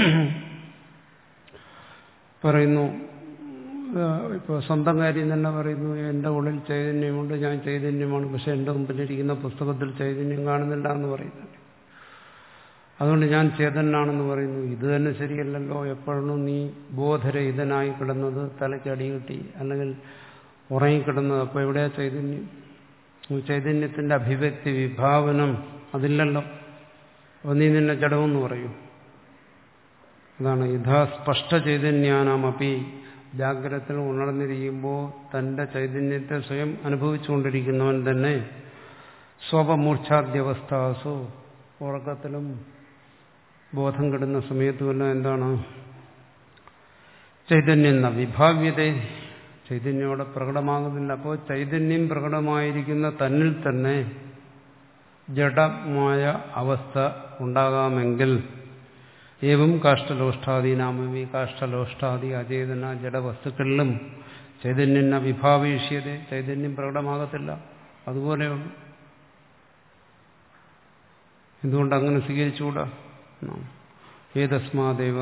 Speaker 1: പറയുന്നു ഇപ്പോൾ സ്വന്തം കാര്യം തന്നെ പറയുന്നു, എൻ്റെ ഉള്ളിൽ ചൈതന്യമുണ്ട്, ഞാൻ ചൈതന്യമാണ്, പക്ഷെ എൻ്റെ മുമ്പിലിരിക്കുന്ന പുസ്തകത്തിൽ ചൈതന്യം കാണുന്നില്ല എന്ന് പറയുന്നുണ്ട്. അതുകൊണ്ട് ഞാൻ ചേതനാണെന്ന് പറയുന്നു. ഇത് തന്നെ ശരിയല്ലല്ലോ. എപ്പോഴാണ് നീ ബോധരഹിതനായി കിടന്നത്, തലയ്ക്ക് അടി കിട്ടി, അല്ലെങ്കിൽ ഉറങ്ങിക്കിടന്നത്, അപ്പോൾ എവിടെയാ ചൈതന്യം? ചൈതന്യത്തിന്റെ അഭിവ്യക്തി വിഭാവനം അതില്ലല്ലോ. അപ്പോൾ നീ നിന്നെ ജഡമെന്ന് പറയൂ. അതാണ് യഥാ സ്പഷ്ട ചൈതന്യാനാമപി ജാഗ്രതത്തിൽ ഉണർന്നിരിക്കുമ്പോൾ തന്റെ ചൈതന്യത്തെ സ്വയം അനുഭവിച്ചുകൊണ്ടിരിക്കുന്നവൻ തന്നെ സ്വപമൂർച്ഛാദ്യവസ്ഥാസു ഉറക്കത്തിലും ബോധം കെടുന്ന സമയത്തുമെല്ലാം എന്താണ് ചൈതന്യം എന്ന വിഭാവ്യത ചൈതന്യം അവിടെ പ്രകടമാകുന്നില്ല. അപ്പോൾ ചൈതന്യം പ്രകടമായിരിക്കുന്ന തന്നിൽ തന്നെ ജഡമായ അവസ്ഥ ഉണ്ടാകാമെങ്കിൽ ഏവം കാഷ്ടലോഷ്ടാദീനാമി കാഷ്ടലോഷ്ടാദി അചേതന ജഡവസ്തുക്കളിലും ചൈതന്യം വിഭാവീഷ്യത ചൈതന്യം പ്രകടമാകത്തില്ല. അതുപോലെയുള്ളൂ. എന്തുകൊണ്ട് അങ്ങനെ സ്വീകരിച്ചുകൂടാ? ഏതസ്മാദേവ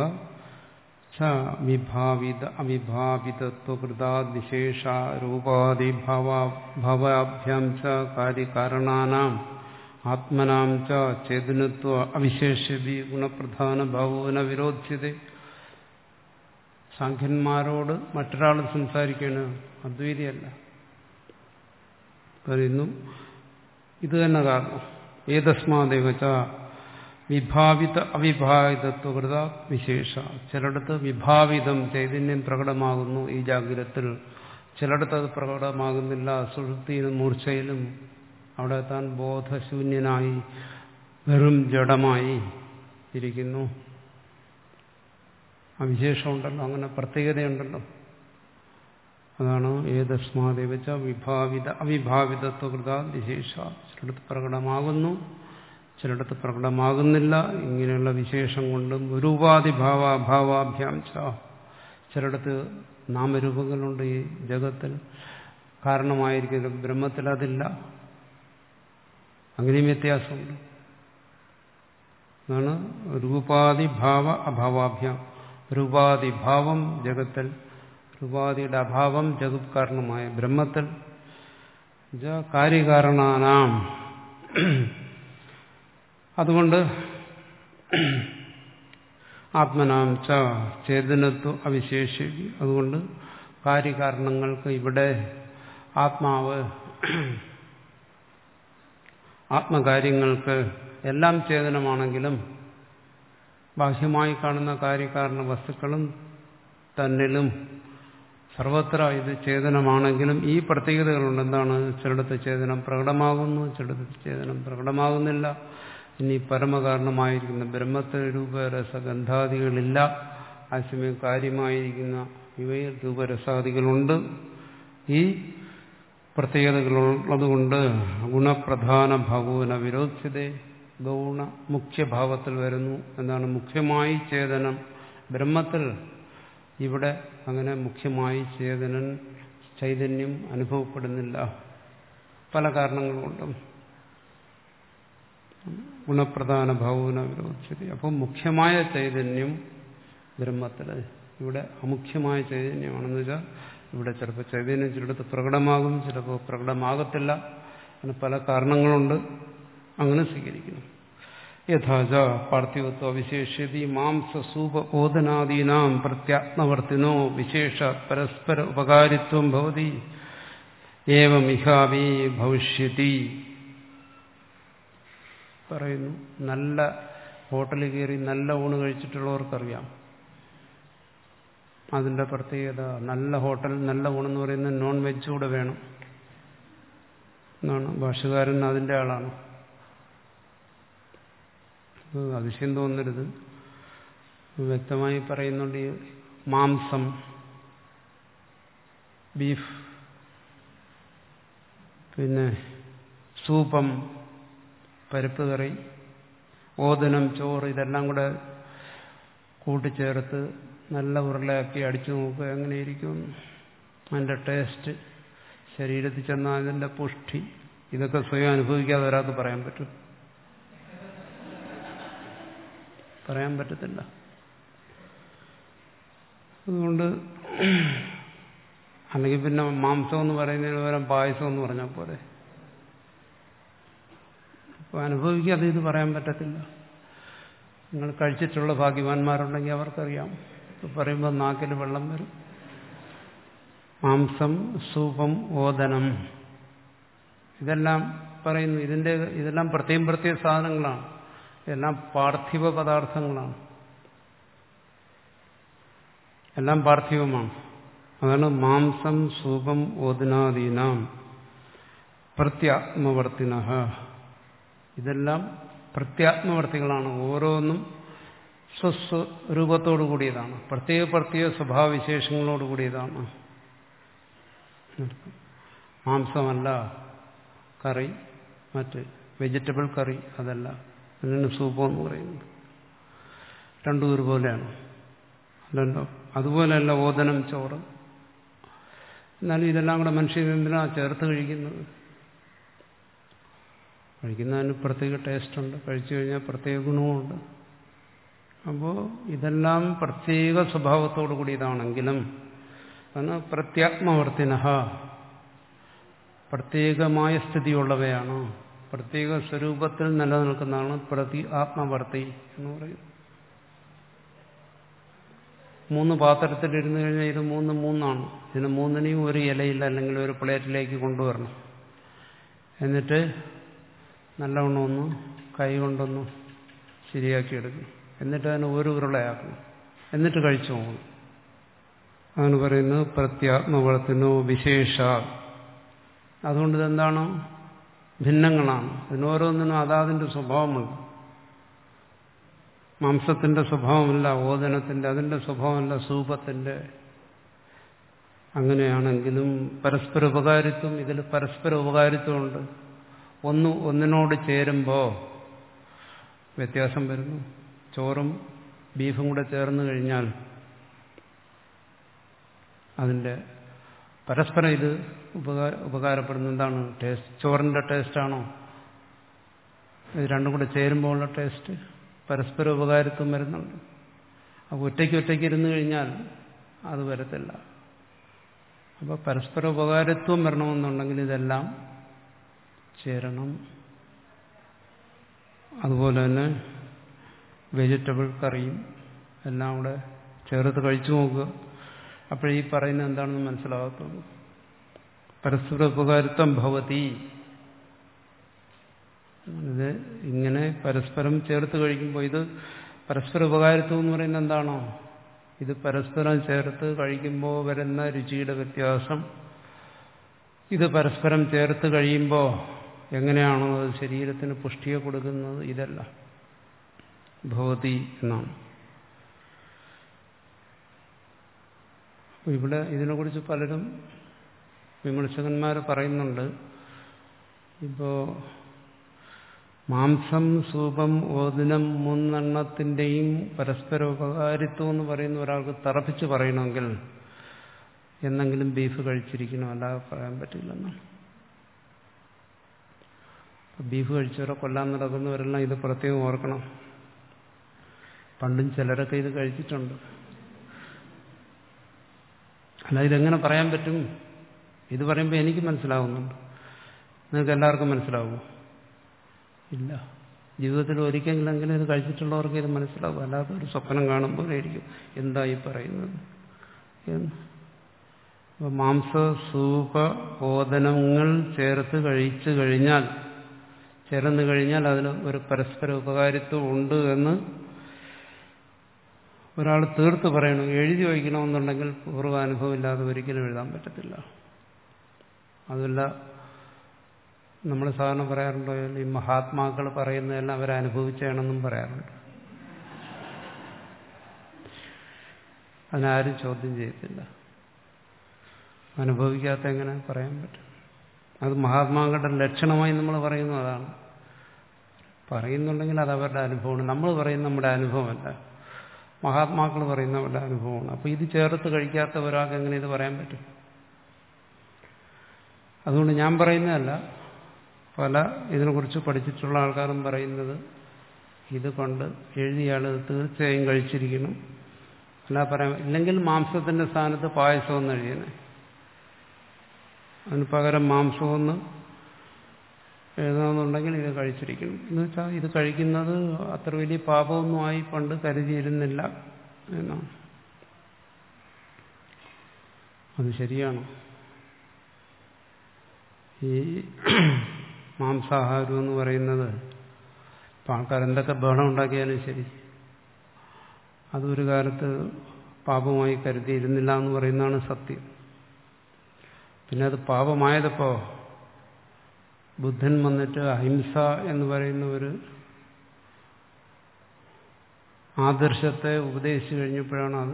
Speaker 1: വിഭാവിത അവിഭാവിതത്വകൃതാദ് വിശേഷ രൂപാദി ഭാവാഭ്യാം ച കാര്യകാരണാനാം ആത്മനാം ച ചേതനത്വ അവിശേഷ്യതി ഗുണപ്രധാന ഭാവോന വിരോധ്യത. സാഖ്യന്മാരോട് മറ്റൊരാൾ സംസാരിക്കുകയാണ്, അദ്വൈതിയല്ല. പറയുന്നു ഇത് തന്നെ കാരണം. ഏതസ്മാദേവ ച വിഭാവിത അവിഭാവിതത്വകൃത വിശേഷ. ചിലയിടത്ത് വിഭാവിതം ചൈതന്യം പ്രകടമാകുന്നു ഈ ജാഗ്രതത്തിൽ, ചിലയിടത്ത് അത് പ്രകടമാകുന്നില്ല. സുഷുപ്തിയിലും മൂർച്ഛയിലും അവിടെ താൻ ബോധശൂന്യനായി വെറും ജഡമായി ഇരിക്കുന്നു. ആ വിശേഷമുണ്ടല്ലോ, അങ്ങനെ പ്രത്യേകതയുണ്ടല്ലോ. അതാണ് ഏതസ്മാദേവച്ച വിഭാവിത അവിഭാവിതത്വകൃത വിശേഷ. ചിലയിടത്ത് പ്രകടമാകുന്നു, ചിലയിടത്ത് പ്രകടമാകുന്നില്ല. ഇങ്ങനെയുള്ള വിശേഷം കൊണ്ടും രൂപാതിഭാവ ഭാവാഭ്യാം ച. ചിലയിടത്ത് നാമരൂപങ്ങളുണ്ട് ഈ ജഗത്തിൽ, കാരണമായിരിക്കും. ബ്രഹ്മത്തിൽ അതില്ല. അങ്ങനെയും വ്യത്യാസമുണ്ട്. അതാണ് രൂപാതിഭാവ അഭാവാഭ്യാം. രൂപാതിഭാവം ജഗത്തിൽ, രൂപാദിയുടെ അഭാവം ജഗത് കാരണമായ ബ്രഹ്മത്തിൽ. കാര്യകാരണാനാം. അതുകൊണ്ട് ആത്മനാം ച ചേതനത്വ അവിശേഷി. അതുകൊണ്ട് കാര്യകാരണങ്ങൾക്ക് ഇവിടെ ആത്മാവ്, ആത്മകാര്യങ്ങൾക്ക് എല്ലാം ചേതനമാണെങ്കിലും ബാഹ്യമായി കാണുന്ന കാര്യകാരണ വസ്തുക്കളും തന്നിലും സർവത്ര ഇത് ചേതനമാണെങ്കിലും ഈ പ്രത്യേകതകളുണ്ട്. എന്താണ്? ചിലയിടത്ത് ചേതനം പ്രകടമാകുന്നു, ചിലയിടത്ത് ചേതനം പ്രകടമാകുന്നില്ല. ഇനി പരമകാരണമായിരിക്കുന്ന ബ്രഹ്മത്തിൽ രൂപരസഗന്ധാദികളില്ല. അതേസമയം കാര്യമായിരിക്കുന്ന ഇവയിൽ രൂപരസാദികളുണ്ട്. ഈ പ്രത്യേകതകളുള്ളതുകൊണ്ട് ഗുണപ്രധാന ഭാവോന വിരോധ്യത. ഗൗണ മുഖ്യഭാവത്തിൽ വരുന്നു. എന്താണ്? മുഖ്യമായി ചേതനം ബ്രഹ്മത്തിൽ. ഇവിടെ അങ്ങനെ മുഖ്യമായി ചേതനൻ ചൈതന്യം അനുഭവപ്പെടുന്നില്ല, പല കാരണങ്ങളുകൊണ്ടും. ഗുണപ്രധാന ഭാവോന വിരോധ്യത. അപ്പോൾ മുഖ്യമായ ചൈതന്യം ബ്രഹ്മത്തിൽ, ഇവിടെ അമുഖ്യമായ ചൈതന്യമാണെന്ന് വെച്ചാൽ ഇവിടെ ചിലപ്പോൾ ചൈതന്യം ചിലടത്ത് പ്രകടമാകും, ചിലപ്പോൾ പ്രകടമാകത്തില്ല. അങ്ങനെ പല കാരണങ്ങളുണ്ട്. അങ്ങനെ സ്വീകരിക്കുന്നു. യഥാച പാർത്ഥിവത്വ വിശേഷ്യതി മാംസസൂപ ഓദനാദീനാം പ്രത്യാത്മവർത്തിനോ വിശേഷ പരസ്പര ഉപകാരിത്വം ഭവതി ഏവം ഇഹാവി ഭവിഷ്യതി. പറയുന്നു, നല്ല ഹോട്ടലിൽ കയറി നല്ല ഊണ് കഴിച്ചിട്ടുള്ളവർക്കറിയാം അതിന്റെ പ്രത്യേകത. നല്ല ഹോട്ടൽ, നല്ല ഊണെന്ന് പറയുന്നത് നോൺ വെജ് കൂടെ വേണം എന്നാണ്. ഭാഷകാരൻ അതിന്റെ ആളാണ്. അതിശയം തോന്നരുത്, വ്യക്തമായി പറയുന്നുണ്ട്. ഈ മാംസം, ബീഫ്, പിന്നെ സൂപ്പം, പരിപ്പ് കറി, ഓദനം, ചോറ്, ഇതെല്ലാം കൂടെ കൂട്ടിച്ചേർത്ത് നല്ല ഉരുളയാക്കി അടിച്ചു നോക്കുക, എങ്ങനെയിരിക്കും അതിൻ്റെ ടേസ്റ്റ്, ശരീരത്തിൽ ചെന്നാൽ അതിൻ്റെ പുഷ്ടി. ഇതൊക്കെ സ്വയം അനുഭവിക്കാതെ ഒരാൾക്ക് പറയാൻ പറ്റും? പറയാൻ പറ്റത്തില്ല. അതുകൊണ്ട് അല്ലെങ്കിൽ പിന്നെ മാംസം എന്ന് പറയുന്നതിന് പകരം പായസം എന്ന് പറഞ്ഞാൽ പോലെ. അപ്പോൾ അനുഭവിക്കാതെ ഇത് പറയാൻ പറ്റത്തില്ല. നിങ്ങൾ കഴിച്ചിട്ടുള്ള ഭാഗ്യവാന്മാരുണ്ടെങ്കിൽ അവർക്കറിയാം. പറയുമ്പോൾ നാക്കിൽ വെള്ളം വരും. മാംസം, സൂപം, ഓദനം, ഇതെല്ലാം പറയുന്നു. ഇതിന്റെ ഇതെല്ലാം പ്രത്യേകം പ്രത്യേക സാധനങ്ങളാണ്. ഇതെല്ലാം പാർത്ഥിവ പദാർത്ഥങ്ങളാണ്. എല്ലാം പാർത്ഥിവമാണ്. അതാണ് മാംസം സൂപം ഓദനാദീനാം പ്രത്യാത്മവർത്തിന. ഇതെല്ലാം പ്രത്യാത്മവർത്തികളാണ്. ഓരോന്നും സ്വസ്വരൂപത്തോടു കൂടിയതാണ്, പ്രത്യേക പ്രത്യേക സ്വഭാവവിശേഷങ്ങളോട് കൂടിയതാണ്. മാംസമല്ല കറി, മറ്റ് വെജിറ്റബിൾ കറി അതല്ല, അതിനാണ് സൂപം എന്ന് പറയുന്നത്. രണ്ടും ഒരുപോലെയാണ് അല്ലല്ലോ. അതുപോലെയല്ല ഓദനം, ചോറ്. എന്നാലും ഇതെല്ലാം കൂടെ മനുഷ്യൻ എന്തിനാണ് ചേർത്ത് കഴിക്കുന്നത്? കഴിക്കുന്നതിന് പ്രത്യേക ടേസ്റ്റുണ്ട്, കഴിച്ചു കഴിഞ്ഞാൽ പ്രത്യേക ഗുണവുമുണ്ട്. അപ്പോൾ ഇതെല്ലാം പ്രത്യേക സ്വഭാവത്തോടു കൂടിയതാണെങ്കിലും അതാണ് പ്രത്യാത്മവർത്തിന, പ്രത്യേകമായ സ്ഥിതിയുള്ളവയാണ്, പ്രത്യേക സ്വരൂപത്തിൽ നിലനിൽക്കുന്നതാണ് പ്രതി ആത്മവർത്തി എന്ന് പറയുന്നത്. മൂന്ന് പാത്രത്തിലിരുന്ന് കഴിഞ്ഞാൽ ഇത് മൂന്ന് മൂന്നാണ്. ഇതിന് മൂന്നിനെയും ഒരു ഇലയിൽ അല്ലെങ്കിൽ ഒരു പ്ലേറ്റിലേക്ക് കൊണ്ടുവരണം. എന്നിട്ട് നല്ലവണ്ണം ഒന്ന് കൈ കൊണ്ടൊന്ന് ശരിയാക്കിയെടുക്കണം. എന്നിട്ട് അതിനെ ഒരു ഉരുളയാക്കണം. എന്നിട്ട് കഴിച്ചു പോകണം. അതാണ് പറയുന്നത് പ്രത്യാത്മവർത്തിനോ വിശേഷ. അതുകൊണ്ട് ഇതെന്താണ്? ഭിന്നങ്ങളാണ്. ഇതിനോരോന്നിനും അതാതിൻ്റെ സ്വഭാവമുണ്ട്. മാംസത്തിന്റെ സ്വഭാവമല്ല ഓദനത്തിന്റെ, അതിന്റെ സ്വഭാവമല്ല സൂപത്തിന്റെ. അങ്ങനെയാണെങ്കിലും പരസ്പര ഉപകാരിത്വം, ഇതിൽ പരസ്പര ഉപകാരിത്വമുണ്ട്. ഒന്ന് ഒന്നിനോട് ചേരുമ്പോൾ വ്യത്യാസം വരുന്നു. ചോറും ബീഫും കൂടെ ചേർന്ന് കഴിഞ്ഞാൽ അതിൻ്റെ പരസ്പരം ഇത് ഉപകാര ഉപകാരപ്പെടുന്ന എന്താണ്? ടേസ്റ്റ്. ചോറിൻ്റെ ടേസ്റ്റാണോ? ഇത് രണ്ടും കൂടെ ചേരുമ്പോൾ ഉള്ള ടേസ്റ്റ്. പരസ്പര ഉപകാരിത്വം വരുന്നുണ്ട്. അപ്പോൾ ഒറ്റയ്ക്ക് ഒറ്റയ്ക്ക് ഇരുന്ന് കഴിഞ്ഞാൽ അത് വരത്തില്ല. അപ്പോൾ പരസ്പര ഉപകാരത്വം വരണമെന്നുണ്ടെങ്കിൽ ഇതെല്ലാം ചേരണം. അതുപോലെ തന്നെ വെജിറ്റബിൾ കറിയും എല്ലാം കൂടെ ചേർത്ത് കഴിച്ചു നോക്കുക. അപ്പോഴീ പറയുന്നത് എന്താണെന്ന് മനസ്സിലാകത്തുള്ളൂ. പരസ്പര ഉപകാരിത്വം ഭവതി. ഇത് ഇങ്ങനെ പരസ്പരം ചേർത്ത് കഴിക്കുമ്പോൾ ഇത് പരസ്പര ഉപകാരിത്വം എന്ന് പറയുന്നത് എന്താണോ? ഇത് പരസ്പരം ചേർത്ത് കഴിക്കുമ്പോൾ വരുന്ന രുചിയുടെ വ്യത്യാസം. ഇത് പരസ്പരം ചേർത്ത് കഴിയുമ്പോൾ എങ്ങനെയാണോ അത് ശരീരത്തിന് പുഷ്ടിയെ കൊടുക്കുന്നത്, ഇതല്ല ഭവതി എന്നാണ്. ഇവിടെ ഇതിനെക്കുറിച്ച് പലരും വിമർശകന്മാർ പറയുന്നുണ്ട്. ഇപ്പോൾ മാംസം സൂപം ഓദനം മൂന്നെണ്ണത്തിൻ്റെയും പരസ്പര ഉപകാരിത്വം എന്ന് പറയുന്ന ഒരാൾക്ക് തറപ്പിച്ച് പറയണമെങ്കിൽ എന്നെങ്കിലും ബീഫ് കഴിച്ചിരിക്കണം, അല്ലാതെ പറയാൻ പറ്റില്ലെന്നാണ്. ബീഫ് കഴിച്ചവരെ കൊല്ലാൻ നടക്കുന്നവരെല്ലാം ഇത് പ്രത്യേകം ഓർക്കണം. പണ്ടും ചിലരൊക്കെ ഇത് കഴിച്ചിട്ടുണ്ട്. അല്ല, ഇതെങ്ങനെ പറയാൻ പറ്റും? ഇത് പറയുമ്പോൾ എനിക്ക് മനസ്സിലാവുന്നുണ്ട്, നിങ്ങൾക്ക് എല്ലാവർക്കും മനസ്സിലാവുമോ? ഇല്ല. ജീവിതത്തിൽ ഒരിക്കലെങ്കിലും ഇത് കഴിച്ചിട്ടുള്ളവർക്ക് ഇത് മനസ്സിലാവും. അല്ലാതെ ഒരു സ്വപ്നം കാണുമ്പോഴായിരിക്കും എന്താ ഈ പറയുന്നത് എന്ന്. അപ്പോൾ മാംസ സൂപ ഓദനങ്ങൾ ചേർത്ത് കഴിച്ചു കഴിഞ്ഞാൽ ചേർന്ന് കഴിഞ്ഞാൽ അതിന് ഒരു പരസ്പര ഉപകാരിത്വം ഉണ്ട് എന്ന് ഒരാൾ തീർത്ത് പറയണം. എഴുതി വയ്ക്കണമെന്നുണ്ടെങ്കിൽ പൂർവ്വാനുഭവം ഇല്ലാതെ ഒരിക്കലും എഴുതാൻ പറ്റത്തില്ല. അതല്ല, നമ്മൾ സാധാരണ പറയാറുണ്ടോ, ഈ മഹാത്മാക്കൾ പറയുന്നതെല്ലാം അവരനുഭവിച്ചാണെന്നും പറയാറുണ്ട്. അതിനാരും ചോദ്യം ചെയ്യത്തില്ല. അനുഭവിക്കാത്ത എങ്ങനെ പറയാൻ പറ്റും? അത് മഹാത്മാക്കളുടെ ലക്ഷണമായി നമ്മൾ പറയുന്നത് അതാണ്. പറയുന്നുണ്ടെങ്കിൽ അത് അവരുടെ അനുഭവമാണ്. നമ്മൾ പറയുന്ന നമ്മുടെ അനുഭവമല്ല, മഹാത്മാക്കൾ പറയുന്നവരുടെ അനുഭവമാണ്. അപ്പോൾ ഇത് ചേർത്ത് കഴിക്കാത്ത ഒരാൾക്ക് എങ്ങനെ ഇത് പറയാൻ പറ്റും? അതുകൊണ്ട് ഞാൻ പറയുന്നതല്ല, പല ഇതിനെക്കുറിച്ച് പഠിച്ചിട്ടുള്ള ആൾക്കാരും പറയുന്നത് ഇത് കൊണ്ട് എഴുതിയാൽ ഇത് തീർച്ചയായും കഴിച്ചിരിക്കണം, അല്ല പറയാൻ. ഇല്ലെങ്കിൽ മാംസത്തിന്റെ സ്ഥാനത്ത് പായസമെന്ന് എഴുതിയനെ, അതിന് പകരം മാംസമെന്ന് എഴുതണമെന്നുണ്ടെങ്കിൽ ഇത് കഴിച്ചിരിക്കണം. എന്ന് വെച്ചാൽ ഇത് കഴിക്കുന്നത് അത്ര വലിയ പാപമൊന്നുമായി പണ്ട് കരുതിയിരുന്നില്ല എന്നാണ്. അത് ശരിയാണ്. ഈ മാംസാഹാരം എന്ന് പറയുന്നത് ഇപ്പം ആൾക്കാർ എന്തൊക്കെ ബഹളം ഉണ്ടാക്കിയാലും ശരി, അതൊരു കാലത്ത് പാപമായി കരുതിയിരുന്നില്ല എന്ന് പറയുന്നതാണ് സത്യം. പിന്നെ അത് പാപമായതപ്പോ ബുദ്ധൻ വന്നിട്ട് അഹിംസ എന്ന് പറയുന്ന ഒരു ആദർശത്തെ ഉപദേശിച്ചു കഴിഞ്ഞപ്പോഴാണ് അത്.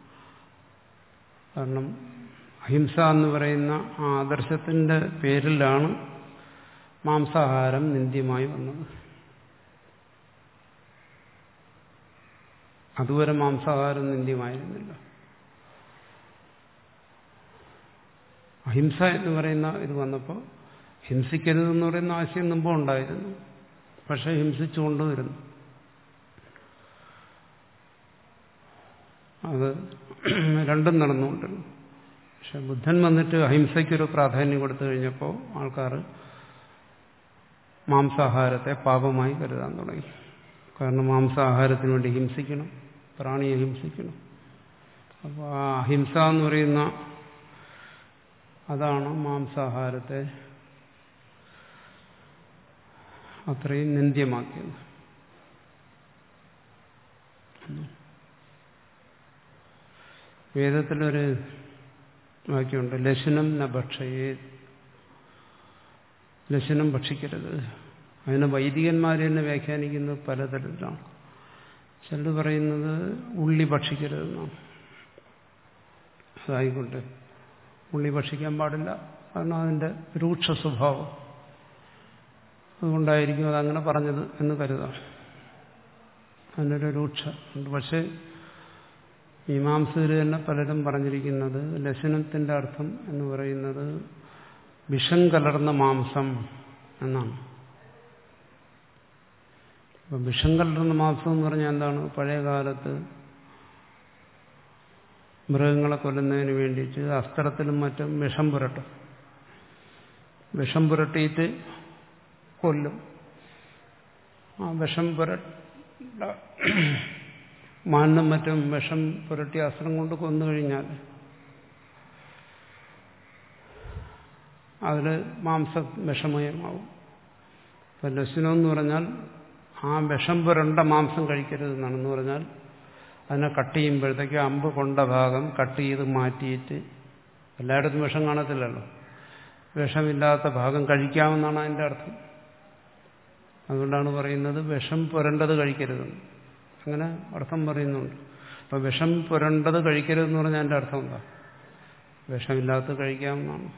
Speaker 1: കാരണം അഹിംസ എന്ന് പറയുന്ന ആ ആദർശത്തിന്റെ പേരിലാണ് മാംസാഹാരം നിന്ദ്യമായി വന്നത്. അതുവരെ മാംസാഹാരം നിന്ദ്യമായിരുന്നില്ല. അഹിംസ എന്ന് പറയുന്ന ഇത് വന്നപ്പോൾ ഹിംസിക്കരുതെന്ന് പറയുന്ന ആശയം മുമ്പ് ഉണ്ടായിരുന്നു. പക്ഷെ ഹിംസിച്ചുകൊണ്ടുവരുന്നു. അത് രണ്ടും നടന്നുകൊണ്ടിരുന്നു. പക്ഷെ ബുദ്ധൻ വന്നിട്ട് അഹിംസയ്ക്കൊരു പ്രാധാന്യം കൊടുത്തു കഴിഞ്ഞപ്പോൾ ആൾക്കാർ മാംസാഹാരത്തെ പാപമായി കരുതാൻ തുടങ്ങി. കാരണം മാംസാഹാരത്തിന് വേണ്ടി ഹിംസിക്കണം, പ്രാണിയെ ഹിംസിക്കണം. അപ്പോൾ ആ അഹിംസ എന്ന് പറയുന്ന അതാണ് മാംസാഹാരത്തെ അത്രയും നിന്ദ്യമാക്കിയത്. വേദത്തിലൊരു വാക്യമുണ്ട്, ലശുനം ന ഭക്ഷയേ, ലശുനം ഭക്ഷിക്കരുത്. അതിനെ വൈദികന്മാർ തന്നെ വ്യാഖ്യാനിക്കുന്നത് പലതരത്തിലാണ്. ചിലർ പറയുന്നത് ഉള്ളി ഭക്ഷിക്കരുതെന്നാണ്. അതായിക്കോട്ടെ, ഉള്ളി ഭക്ഷിക്കാൻ പാടില്ല, കാരണം അതിൻ്റെ രൂക്ഷ സ്വഭാവം, അതുകൊണ്ടായിരിക്കും അതങ്ങനെ പറഞ്ഞത് എന്ന് കരുതാം. അതിനൊരു രൂക്ഷ ഉണ്ട്. പക്ഷേ മീമാംസകർ തന്നെ പലരും പറഞ്ഞിരിക്കുന്നത് ലശുനത്തിൻ്റെ അർത്ഥം എന്ന് പറയുന്നത് വിഷം കലർന്ന മാംസം എന്നാണ്. അപ്പം വിഷം കലർന്ന മാംസം എന്ന് പറഞ്ഞാൽ എന്താണ്? പഴയ കാലത്ത് മൃഗങ്ങളെ കൊല്ലുന്നതിന് വേണ്ടിയിട്ട് അസ്ത്രത്തിലും മറ്റും വിഷം പുരട്ടും. വിഷം പുരട്ടിയിട്ട് കൊല്ലും. ആ വിഷം പുരട്ട മാനും മറ്റും വിഷം പുരട്ടി അസ്ത്രം കൊണ്ട് കൊന്നു കഴിഞ്ഞാൽ അതിൽ മാംസം വിഷമയമാവും. ഇപ്പം ലശുനം എന്ന് പറഞ്ഞാൽ ആ വിഷം പുരണ്ട മാംസം കഴിക്കരുതെന്നാണെന്ന് പറഞ്ഞാൽ അതിനെ കട്ട് ചെയ്യുമ്പോഴത്തേക്ക് അമ്പ് കൊണ്ട ഭാഗം കട്ട് ചെയ്ത് മാറ്റിയിട്ട്, എല്ലായിടത്തും വിഷം കാണത്തില്ലല്ലോ, വിഷമില്ലാത്ത ഭാഗം കഴിക്കാമെന്നാണ് അതിൻ്റെ അർത്ഥം. അതുകൊണ്ടാണ് പറയുന്നത് വിഷം പുരണ്ടത് കഴിക്കരുതെന്ന്. അങ്ങനെ അർത്ഥം പറയുന്നുണ്ട്. അപ്പം വിഷം പുരണ്ടത് കഴിക്കരുതെന്ന് പറഞ്ഞാൽ അതിൻ്റെ അർത്ഥം എന്താ? വിഷമില്ലാത്തത് കഴിക്കാമെന്നാണ്.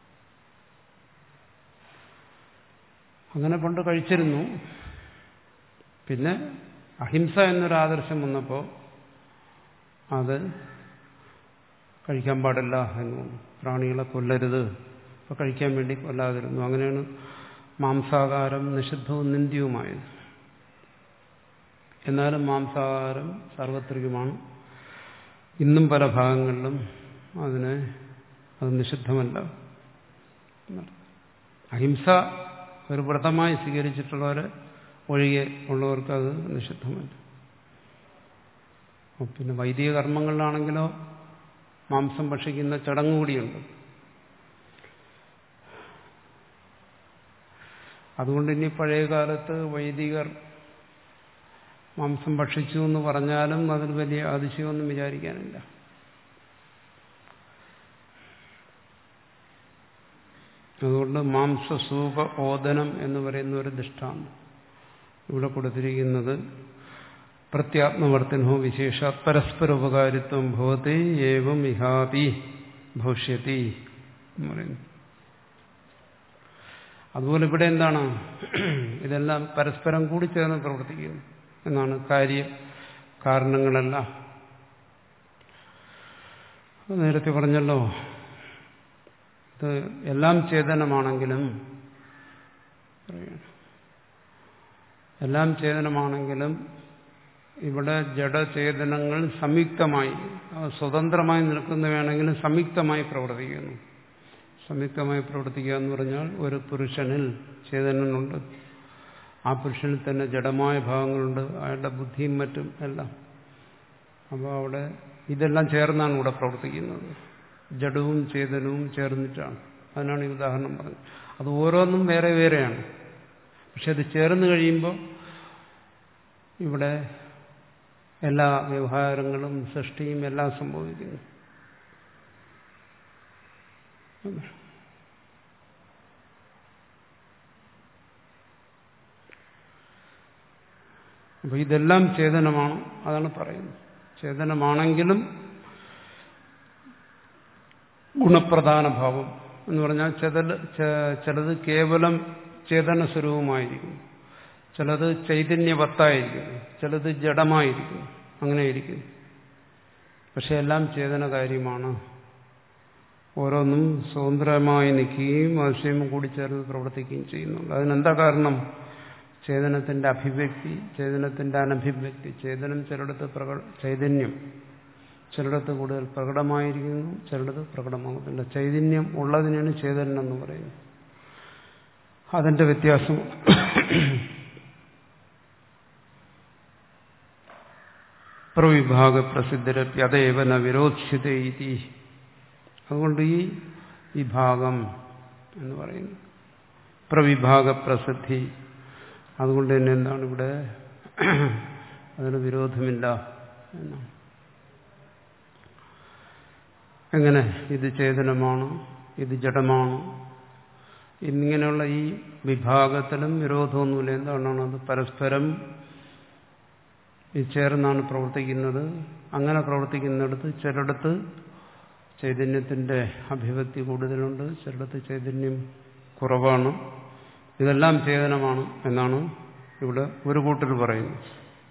Speaker 1: അങ്ങനെ പണ്ട് കഴിച്ചിരുന്നു. പിന്നെ അഹിംസ എന്നൊരു ആദർശം വന്നപ്പോൾ അത് കഴിക്കാൻ പാടില്ല എന്ന് തോന്നുന്നു. പ്രാണികളെ കൊല്ലരുത്, അപ്പോൾ കഴിക്കാൻ വേണ്ടി കൊല്ലാതിരുന്നു. അങ്ങനെയാണ് മാംസാഹാരം നിഷിദ്ധവും നിന്ദ്യവുമായത്. എന്നാലും മാംസാഹാരം സാർവത്രികമാണ്. ഇന്നും പല ഭാഗങ്ങളിലും അതിനെ അത് നിഷിദ്ധമല്ല. അഹിംസ ഒരു വ്രതമായി സ്വീകരിച്ചിട്ടുള്ളവരെ ഒഴികെ ഉള്ളവർക്ക് അത് നിഷിദ്ധമല്ല. പിന്നെ വൈദിക കർമ്മങ്ങളിലാണെങ്കിലോ മാംസം ഭക്ഷിക്കുന്ന ചടങ്ങ് കൂടിയുണ്ട്. അതുകൊണ്ട് ഇനി പഴയ കാലത്ത് വൈദികർ മാംസം ഭക്ഷിച്ചു എന്ന് പറഞ്ഞാലും അതിൽ വലിയ അതിശയമൊന്നും വിചാരിക്കാനില്ല. അതുകൊണ്ട് മാംസസൂപ ഓദനം എന്ന് പറയുന്ന ഒരു ദൃഷ്ടാന്തം ഇവിടെ കൊടുത്തിരിക്കുന്നത് പ്രത്യാത്മവർത്തിനോ വിശേഷ പരസ്പര ഉപകാരിത്വം ഭവതി ഏവം ഇഹാപി ഭവിഷ്യതി എന്ന് പറയുന്നു. അതുപോലെ ഇവിടെ എന്താണ്? ഇതെല്ലാം പരസ്പരം കൂടി ചേർന്ന് പ്രവർത്തിക്കുന്നു എന്നാണ്. കാര്യ കാരണങ്ങളെല്ലാം നേരത്തെ പറഞ്ഞല്ലോ. ഇത് എല്ലാം ചേതനമാണെങ്കിലും എല്ലാം ചേതനമാണെങ്കിലും ഇവിടെ ജഡചേതനങ്ങൾ സംയുക്തമായി സ്വതന്ത്രമായി നിൽക്കുന്നവയാണെങ്കിലും സംയുക്തമായി പ്രവർത്തിക്കുന്നു. സംയുക്തമായി പ്രവർത്തിക്കുക എന്ന് പറഞ്ഞാൽ ഒരു പുരുഷനിൽ ചേതനനുണ്ട്, ആ പുരുഷനിൽ തന്നെ ജഡമായ ഭാഗങ്ങളുണ്ട്, അയാളുടെ ബുദ്ധിയും മറ്റും എല്ലാം. അപ്പോൾ അവിടെ ഇതെല്ലാം ചേർന്നാണ് ഇവിടെ പ്രവർത്തിക്കുന്നത്. ജഡവും ചേതനവും ചേർന്നിട്ടാണ്. അതിനാണ് ഈ ഉദാഹരണം പറഞ്ഞത്. അത് ഓരോന്നും വേറെ വേറെയാണ്. പക്ഷെ അത് ചേർന്ന് കഴിയുമ്പോൾ ഇവിടെ എല്ലാ വ്യവഹാരങ്ങളും സൃഷ്ടിയും എല്ലാം സംഭവിക്കുന്നു. അപ്പൊ ഇതെല്ലാം ചേതനമാണ്. അതാണ് പറയുന്നത്. ചേതനമാണെങ്കിലും ഗുണപ്രധാന ഭാവം എന്ന് പറഞ്ഞാൽ ചില ചിലത് കേവലം ചേതന സ്വരൂപമായിരിക്കും, ചിലത് ചൈതന്യവത്തായിരിക്കുന്നു, ചിലത് ജഡമായിരിക്കുന്നു, അങ്ങനെ ഇരിക്കുന്നു. പക്ഷെ എല്ലാം ചേതന കാര്യമാണ്. ഓരോന്നും സ്വതന്ത്രമായി നിൽക്കുകയും ആശയം കൂടിച്ചേർന്ന് പ്രവർത്തിക്കുകയും ചെയ്യുന്നുണ്ട്. അതിനെന്താ കാരണം? ചേതനത്തിന്റെ അഭിവ്യക്തി, ചേതനത്തിന്റെ അനഭിവ്യക്തി. ചേതനം ചിലയിടത്ത് പ്രക ചൈതന്യം ചിലയിടത്ത് കൂടുതൽ പ്രകടമായിരിക്കുന്നു, ചിലയിടത്ത് പ്രകടമാകുന്നില്ല. ചൈതന്യം ഉള്ളതിനാണ് ചേതനം എന്ന് പറയുന്നത്. അതിന്റെ വ്യത്യാസം. പ്രവിഭാഗ പ്രസിദ്ധരപ്പി അതേവന വിരോധ്യതേ ഇതി. അതുകൊണ്ട് ഈ വിഭാഗം എന്ന് പറയുന്നത് പ്രവിഭാഗ പ്രസിദ്ധി. അതുകൊണ്ട് തന്നെ എന്താണ് ഇവിടെ അതിന് വിരോധമില്ല എന്നാണ്. എങ്ങനെ? ഇത് ചേതനമാണ്, ഇത് ജഡമാണ്, എന്നിങ്ങനെയുള്ള ഈ വിഭാഗത്തിലും വിരോധമൊന്നുമില്ല. എന്താണ്? അത് പരസ്പരം ചേർന്നാണ് പ്രവർത്തിക്കുന്നത്. അങ്ങനെ പ്രവർത്തിക്കുന്നിടത്ത് ചിലയിടത്ത് ചൈതന്യത്തിന്റെ അഭിവ്യക്തി കൂടുതലുണ്ട്, ചിലയിടത്ത് ചൈതന്യം കുറവാണ്. ഇതെല്ലാം ചേതനമാണ് എന്നാണ് ഇവിടെ ഒരു കൂട്ടർ പറയുന്നത്.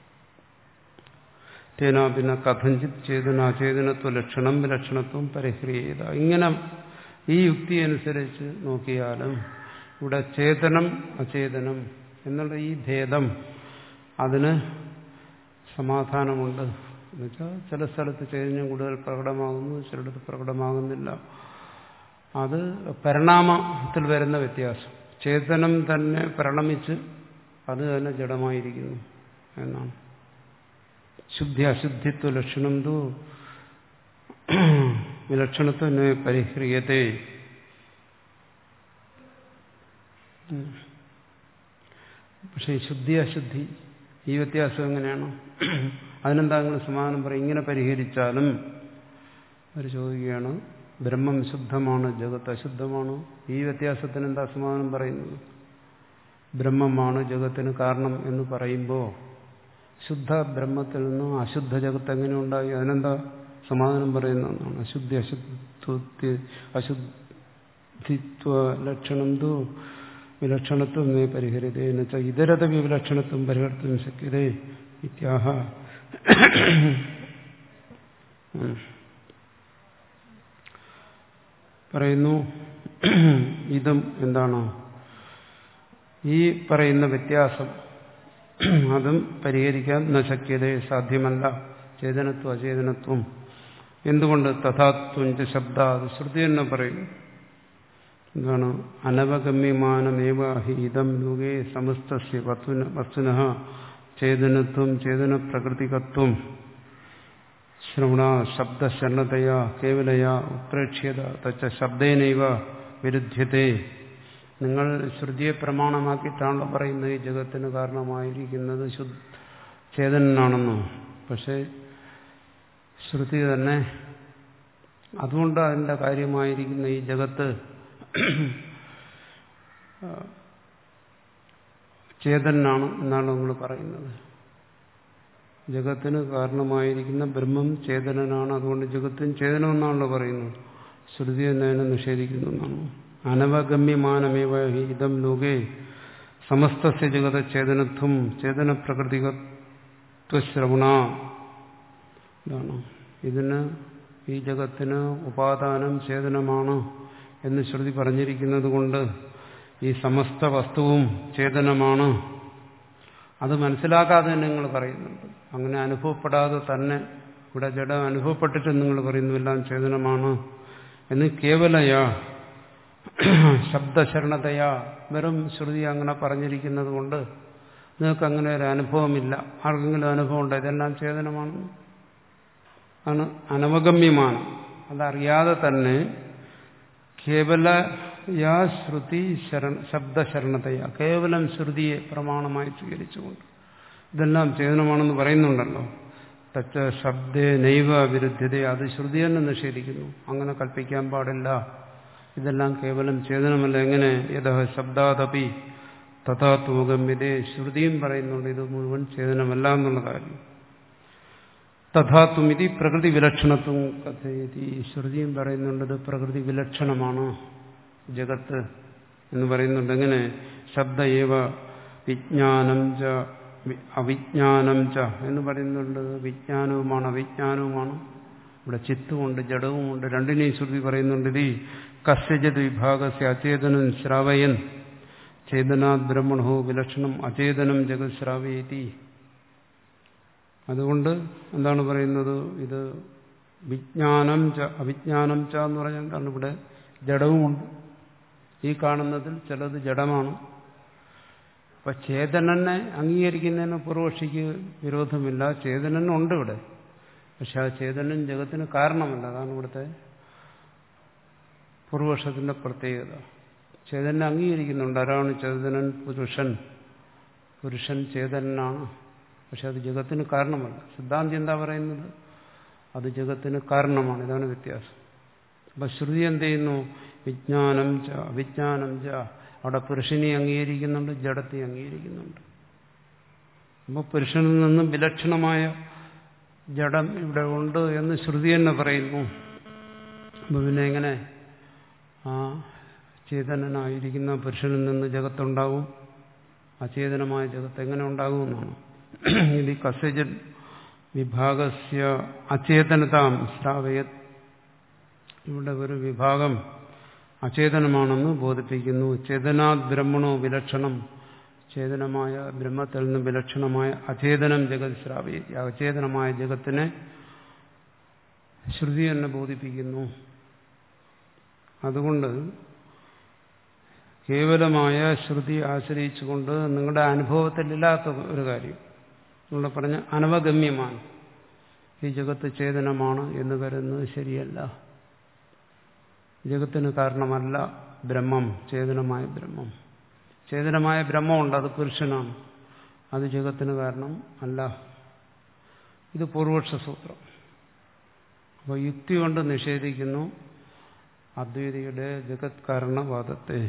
Speaker 1: തേനാ പിന്നെ കഥഞ്ചിത് ചേതന ചേതനത്വ ലക്ഷണം വിലക്ഷണത്വം പരിഹ്രിയത. ഇങ്ങനെ ഈ യുക്തി അനുസരിച്ച് നോക്കിയാലും ഇവിടെ ചേതനം അചേതനം എന്നുള്ള ഈ ഭേദം അതിന് സമാധാനമുണ്ട്. എന്നുവെച്ചാൽ ചില സ്ഥലത്ത് ചൈതന്യം കൂടുതൽ പ്രകടമാകുന്നു, ചിലടത്ത് പ്രകടമാകുന്നില്ല. അത് പരിണാമത്തിൽ വരുന്ന വ്യത്യാസം. ചേതനം തന്നെ പരിണമിച്ച് അത് തന്നെ ജഡമായിരിക്കുന്നു എന്നാണ്. ശുദ്ധി അശുദ്ധിത്വ ലക്ഷണം തു വിലക്ഷണത്വ പരിഹ്രിയതേ. പക്ഷെ ശുദ്ധി അശുദ്ധി ഈ വ്യത്യാസം എങ്ങനെയാണ്? അതിനെന്താ നിങ്ങൾ സമാധാനം പറയും? ഇങ്ങനെ പരിഹരിച്ചാലും അവർ ചോദിക്കുകയാണ്, ബ്രഹ്മം ശുദ്ധമാണ്, ജഗത്ത് അശുദ്ധമാണ്. ഈ വ്യത്യാസത്തിന് എന്താ സമാധാനം പറയുന്നത്? ബ്രഹ്മമാണ് ജഗത്തിന് കാരണം എന്ന് പറയുമ്പോൾ ശുദ്ധ ബ്രഹ്മത്തിൽ നിന്നും അശുദ്ധ ജഗത്ത് എങ്ങനെ ഉണ്ടായി? അതിനെന്താ സമാധാനം പറയുന്നതാണ്? അശുദ്ധി അശുദ്ധ അശുദ്ധിത്വ ലക്ഷണം തു വിലക്ഷണത്വം നേ പരിഹരിതേ എന്ന് വെച്ചാൽ ഇതരത വിലക്ഷണത്വം പരിഹർത്തും ശക്യതേ ഇത്യാഹ. പറയുന്നു ഇതും എന്താണ്? ഈ പറയുന്ന വ്യത്യാസം അതും പരിഹരിക്കാൻ നശക്യതേ സാധ്യമല്ല. ചേതനത്വം അചേതനത്വം എന്തുകൊണ്ട്? തഥാത്വം ശബ്ദ ശ്രുതി തന്നെ പറയും. എന്താണ്? അനവഗമ്യമാനമേവ ഹി ഇദം ലോകേ സമസ്തസ്യ വസ്തുനഃ ചേതനത്വം ചേതന പ്രകൃതികത്വം ശ്രവണ ശബ്ദശരണതയാ കേവലയാ ഉത്പ്രേക്ഷ്യത തച്ച ശബ്ദേനൈവ വിരുദ്ധ്യത്തെ. നിങ്ങൾ ശ്രുതിയെ പ്രമാണമാക്കിയിട്ടാണല്ലോ പറയുന്നത് ഈ ജഗത്തിന് കാരണമായിരിക്കുന്നത് ശുദ്ധ ചേതനാണെന്നോ. പക്ഷെ ശ്രുതി തന്നെ അതുകൊണ്ട് അതിൻ്റെ കാര്യമായിരിക്കുന്ന ഈ ജഗത്ത് ചേതനാണ് എന്നാണ് നിങ്ങൾ പറയുന്നത്. ജഗത്തിന് കാരണമായിരിക്കുന്ന ബ്രഹ്മം ചേതനാണ്, അതുകൊണ്ട് ജഗത്തും ചേതനമെന്നാണല്ലോ പറയുന്നത്. ശ്രുതി തന്നെ നിഷേധിക്കുന്നു എന്നാണ്. അനവഗമ്യമാനമേവ ഹി ഇദം ലോകേ സമസ്തസ്യ ജഗത ചേതനത്വം ചേതന പ്രകൃതികത്വശ്രവണ. ഇതാണ് ഇതിന് ഈ ജഗത്തിന് ഉപാദാനം ചേതനമാണ് എന്ന് ശ്രുതി പറഞ്ഞിരിക്കുന്നത് കൊണ്ട് ഈ സമസ്ത വസ്തുവും ചേതനമാണ്. അത് മനസ്സിലാക്കാതെ തന്നെ നിങ്ങൾ പറയുന്നുണ്ട്. അങ്ങനെ അനുഭവപ്പെടാതെ തന്നെ ഇവിടെ ജഡം അനുഭവപ്പെട്ടിട്ട് നിങ്ങൾ പറയുന്നു എല്ലാം ചേതനമാണ് എന്ന്. കേവലയാ ശബ്ദശരണതയാ വെറും ശ്രുതി അങ്ങനെ പറഞ്ഞിരിക്കുന്നത് കൊണ്ട് നിങ്ങൾക്ക് അങ്ങനെ ഒരു അനുഭവമില്ല. ആർക്കെങ്കിലും അനുഭവം ഉണ്ടോ ഇതെല്ലാം ചേതനമാണ്? ആണ് അനവഗമ്യമാണ്. അതറിയാതെ തന്നെ കേവലയാ ശ്രുതി ശരണ ശബ്ദശരണതയാ കേവലം ശ്രുതിയെ പ്രമാണമായി സ്വീകരിച്ചുകൊണ്ട് ഇതെല്ലാം ചേതനമാണെന്ന് പറയുന്നുണ്ടല്ലോ. തച്ച ശബ്ദേ നൈവ വിരുദ്ധ്യത, അത് ശ്രുതി തന്നെ നിഷേധിക്കുന്നു. അങ്ങനെ കൽപ്പിക്കാൻ പാടില്ല, ഇതെല്ലാം കേവലം ചേതനമല്ല. എങ്ങനെ? യഥ ശബ്ദാദപി തഥാത്മകമ്യതേ, ശ്രുതിയും പറയുന്നുണ്ട് ഇത് മുഴുവൻ ചേതനമല്ല എന്നുള്ള കാര്യം. തഥാത്വമിതി പ്രകൃതി വിലക്ഷണത്വം കഥയതി, ശ്രുതിയും പറയുന്നുണ്ട് ഇത് പ്രകൃതി വിലക്ഷണമാണ് ജഗത്ത് എന്ന് പറയുന്നുണ്ട്. എങ്ങനെ? ശബ്ദ ഏവ വിജ്ഞാനം ച അവിജ്ഞാനം ച എന്ന് പറയുന്നുണ്ട്. വിജ്ഞാനവുമാണ് അവിജ്ഞാനവുമാണ്. ഇവിടെ ചിത്തുമുണ്ട് ജഡവുമുണ്ട്, രണ്ടിനെയും ശ്രുതി പറയുന്നുണ്ട്. ഇത് കസ്യചിത് വിഭാഗസ്യ അചേതനം ശ്രാവയൻ ചേതനാത് ബ്രഹ്മണോ വിലക്ഷണം അചേതനം ജഗത് ശ്രാവയതി. അതുകൊണ്ട് എന്താണ് പറയുന്നത്? ഇത് വിജ്ഞാനം ച അവിജ്ഞാനം ച എന്ന് പറഞ്ഞാൽ എന്താണ്? ഇവിടെ ജഡവുമുണ്ട്. ഈ കാണുന്നതിൽ ചിലത് ജഡമാണ്. അപ്പൊ ചേതനനെ അംഗീകരിക്കുന്നതിന് പൂർവക്ഷിക്ക് വിരോധമില്ല. ചേതനനുണ്ട് ഇവിടെ, പക്ഷെ ആ ചേതനൻ ജഗത്തിന് കാരണമല്ല. അതാണ് ഇവിടുത്തെ പൂർവക്ഷത്തിന്റെ പ്രത്യേകത. ചേതനെ അംഗീകരിക്കുന്നുണ്ട്. ആരാണ് ചേതനൻ? പുരുഷൻ. പുരുഷൻ ചേതനാണ്, പക്ഷെ അത് ജഗത്തിന് കാരണമല്ല. സിദ്ധാന്തി എന്താ പറയുന്നത്? അത് ജഗത്തിന് കാരണമാണ്. ഇതാണ് വ്യത്യാസം. അപ്പൊ ശ്രുതി എന്ത് ചെയ്യുന്നു? വിജ്ഞാനം ച അവിജ്ഞാനം ച, അവിടെ പുരുഷനെ അംഗീകരിക്കുന്നുണ്ട്, ജഡത്തെ അംഗീകരിക്കുന്നുണ്ട്. അപ്പോൾ പുരുഷനിൽ നിന്നും വിലക്ഷണമായ ജഡം ഇവിടെ ഉണ്ട് എന്ന് ശ്രുതി തന്നെ പറയുന്നു. അപ്പോൾ പിന്നെ എങ്ങനെ ആ ചേതനനായിരിക്കുന്ന പുരുഷനിൽ നിന്ന് ജഗത്തുണ്ടാവും? അചേതനമായ ജഗത്ത് എങ്ങനെ ഉണ്ടാകുമെന്നാണ്. ഇത് കസ്യജൻ വിഭാഗസ്യ അചേതനതാം ശ്രാവയത്, ഇവിടെ ഒരു വിഭാഗം അചേതനമാണെന്ന് ബോധിപ്പിക്കുന്നു. ചേതനാത് ബ്രഹ്മണോ വിലക്ഷണം, ചേതനമായ ബ്രഹ്മത്തിൽ നിന്ന് വിലക്ഷണമായ അചേതനം ജഗത് ശ്രാവയതി, അചേതനമായ ജഗത്തിനെ ശ്രുതി തന്നെ ബോധിപ്പിക്കുന്നു. അതുകൊണ്ട് കേവലമായ ശ്രുതി ആശ്രയിച്ചുകൊണ്ട് നിങ്ങളുടെ അനുഭവത്തിലില്ലാത്ത ഒരു കാര്യം നിങ്ങളുടെ പറഞ്ഞ അനവഗമ്യമാണ്, ഈ ജഗത്ത് ചേതനമാണ് എന്ന് കരുതുന്നത് ശരിയല്ല. ജഗത്തിന് കാരണമല്ല ബ്രഹ്മം, ചേതനമായ ബ്രഹ്മം. ചേതനമായ ബ്രഹ്മമുണ്ട്, അത് പുരുഷനാണ്, അത് ജഗത്തിന് കാരണം അല്ല. ഇത് പൂർവക്ഷ സൂത്രം. അപ്പോൾ യുക്തി കൊണ്ട് നിഷേധിക്കുന്നു അദ്വൈതിയുടെ ജഗത് കാരണവാദത്തെ.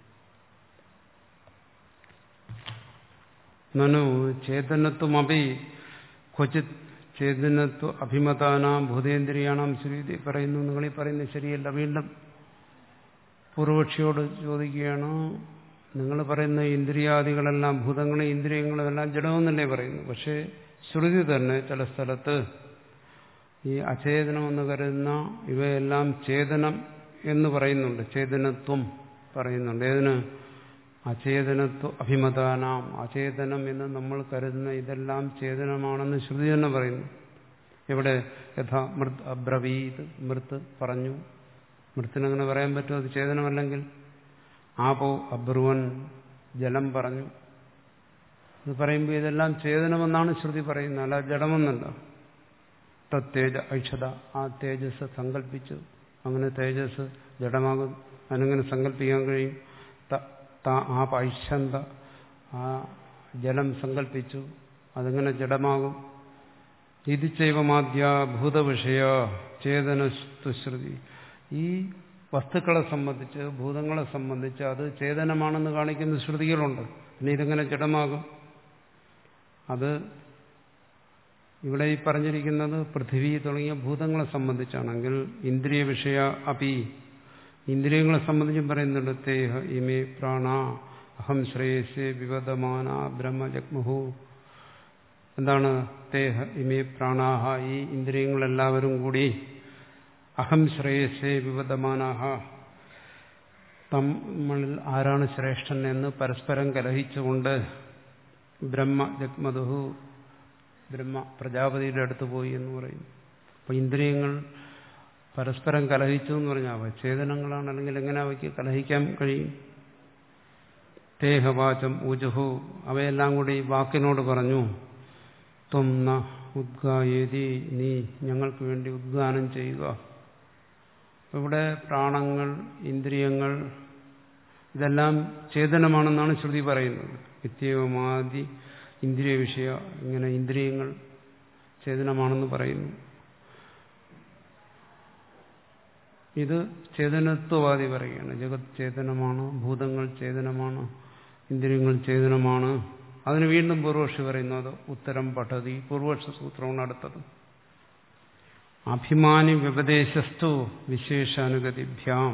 Speaker 1: നനു ചേതനത്വമപി ക്വചിത് ചേതനത്വ അഭിമതാനാം ഭൂതേന്ദ്രിയാണാം ശ്രീതി പറയുന്നു. നിങ്ങളീ പറയുന്നത് ശരിയല്ല. വീണ്ടും പൂർവക്ഷിയോട് ചോദിക്കുകയാണ്, നിങ്ങൾ പറയുന്ന ഇന്ദ്രിയാദികളെല്ലാം ഭൂതങ്ങളും ഇന്ദ്രിയങ്ങളും എല്ലാം ജഡമെന്നല്ലേ പറയുന്നു. പക്ഷേ ശ്രുതി തന്നെ ചില സ്ഥലത്ത് ഈ അചേതനമെന്ന് കരുതുന്ന ഇവയെല്ലാം ചേതനം എന്ന് പറയുന്നുണ്ട്, ചേതനത്വം പറയുന്നുണ്ട്. ഏതിന്? അചേതനത്വ അഭിമതാനാം, അചേതനം എന്ന് നമ്മൾ കരുതുന്ന ഇതെല്ലാം ചേതനമാണെന്ന് ശ്രുതി തന്നെ പറയുന്നു. ഇവിടെ യഥാ മൃത് അബ്രവീത്, മൃത്ത് പറഞ്ഞു. മൃത്തിനങ്ങനെ പറയാൻ പറ്റുമോ അത് ചേതനമല്ലെങ്കിൽ? ആപോ അബ്രുവൻ, ജലം പറഞ്ഞു. ഇത് പറയുമ്പോൾ ഇതെല്ലാം ചേതനമെന്നാണ് ശ്രുതി പറയുന്നത്, അല്ല ജഡമെന്നല്ല. തത്തേജ ഐഷത, ആ തേജസ് സങ്കല്പിച്ചു, അങ്ങനെ തേജസ് ജഡമാകും. അതിനെങ്ങനെ സങ്കല്പിക്കാൻ കഴിയും? ആപ ഐഷന്ത, ആ ജലം സങ്കല്പിച്ചു, അതെങ്ങനെ ജഡമാകും? ഇത് ചൈവമാദ്യ ഭൂതവിഷയ ചേതനസ്തുശ്രുതി. ഈ വസ്തുക്കളെ സംബന്ധിച്ച്, ഭൂതങ്ങളെ സംബന്ധിച്ച് അത് ചേതനമാണെന്ന് കാണിക്കുന്ന ശ്രുതികളുണ്ട്. പിന്നെ ഇതെങ്ങനെ ജഡമാകും? അത് ഇവിടെ ഈ പറഞ്ഞിരിക്കുന്നത് പൃഥിവി തുടങ്ങിയ ഭൂതങ്ങളെ സംബന്ധിച്ചാണെങ്കിൽ ഇന്ദ്രിയ വിഷയ അപി, ഇന്ദ്രിയങ്ങളെ സംബന്ധിച്ചും പറയുന്നുണ്ട്. തേഹ ഇമേ പ്രാണ അഹം ശ്രേയസേ വിവദമാന ബ്രഹ്മജഗ്മുഹു. എന്താണ് തേഹ ഇമേ പ്രാണാഹ, ഈ ഇന്ദ്രിയങ്ങളെല്ലാവരും കൂടി അഹം ശ്രേയസേ വിവദമാനാഹ, തമ്മിൽ ആരാണ് ശ്രേഷ്ഠൻ എന്ന് പരസ്പരം കലഹിച്ചുകൊണ്ട് ബ്രഹ്മജഗ്മതുഹു, ബ്രഹ്മ പ്രജാപതിയുടെ അടുത്ത് പോയി എന്ന് പറയുന്നു. അപ്പോൾ ഇന്ദ്രിയങ്ങൾ പരസ്പരം കലഹിച്ചു എന്ന് പറഞ്ഞാൽ അവ ചേതനങ്ങളാണ്, അല്ലെങ്കിൽ എങ്ങനെ അവയ്ക്ക് കലഹിക്കാൻ കഴിയും? തേഹവാചം ഊജുഹു, അവയെല്ലാം കൂടി വാക്കിനോട് പറഞ്ഞു. ത്വം ന ഉദ്ഗായേതി, നീ ഞങ്ങൾക്ക് വേണ്ടി ഉദ്ഗാനം ചെയ്യുക. ഇവിടെ പ്രാണങ്ങൾ, ഇന്ദ്രിയങ്ങൾ ഇതെല്ലാം ചേതനമാണെന്നാണ് ശ്രുതി പറയുന്നത്. നിത്യമാദി ഇന്ദ്രിയ വിഷയ, ഇങ്ങനെ ഇന്ദ്രിയങ്ങൾ ചേതനമാണെന്ന് പറയുന്നു. ഇത് ചേതനത്വവാദി പറയുകയാണ്. ജഗത് ചേതനമാണ്, ഭൂതങ്ങൾ ചേതനമാണ്, ഇന്ദ്രിയങ്ങൾ ചേതനമാണ്. അതിന് വീണ്ടും പൂർവക്ഷി പറയുന്നത് ഉത്തരം പഠതി. പൂർവക്ഷ സൂത്രമാണ് അടുത്തത്. അഭിമാനി വ്യപദേശസ്തു വിശേഷാനുഗതിഭ്യാം.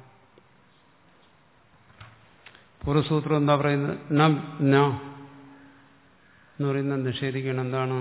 Speaker 1: പൂർവസൂത്രം എന്താ പറയുന്നത്? ന ന എന്ന് പറയുന്നത് നിഷേധിക്കണം. എന്താണ്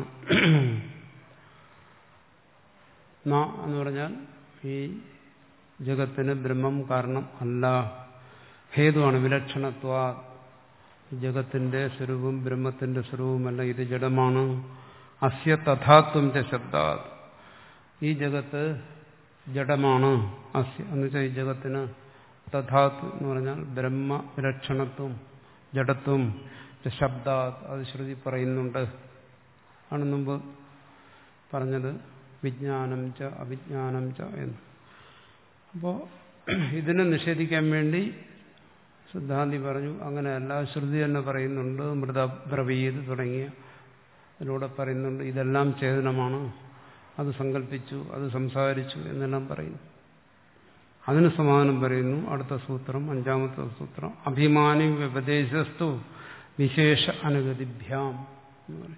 Speaker 1: ന എന്ന് പറഞ്ഞാൽ ഈ ജഗത്തിന് ബ്രഹ്മം കാരണം അല്ല, ഹേതുവാണ്. വിലക്ഷണത്വ, ജഗത്തിന്റെ സ്വരൂപം ബ്രഹ്മത്തിന്റെ സ്വരൂപമല്ല, ഇത് ജഡമാണ്. അസ്യ തഥാത്വം ച ശബ്ദാത്, ഈ ജഗത്ത് ജഡമാണ്. അസ്യ എന്ന് വെച്ചാൽ ഈ ജഗത്തിന് തഥാത്വം എന്ന് പറഞ്ഞാൽ ബ്രഹ്മ വിലക്ഷണത്വം ജഡത്വം ശബ്ദാത്, അത് ശ്രുതി പറയുന്നുണ്ട്. ആണ് മുമ്പ് പറഞ്ഞത് വിജ്ഞാനം ച അവിജ്ഞാനം ച എന്ന്. അപ്പോൾ ഇതിനെ നിഷേധിക്കാൻ വേണ്ടി സിദ്ധാന്തി പറഞ്ഞു അങ്ങനെയല്ല, ശ്രുതി തന്നെ പറയുന്നുണ്ട്. മൃതബ്രവീത് തുടങ്ങിയ ഇതിലൂടെ പറയുന്നുണ്ട് ഇതെല്ലാം ചേതനമാണ്, അത് സങ്കല്പിച്ചു, അത് സംസാരിച്ചു എന്നെല്ലാം പറയുന്നു. അതിന് സമാധാനം പറയുന്നു അടുത്ത സൂത്രം, അഞ്ചാമത്തെ സൂത്രം. അഭിമാനി വ്യപദേശസ്തു വിശേഷ അനുഗതിഭ്യാം എന്ന് പറയും.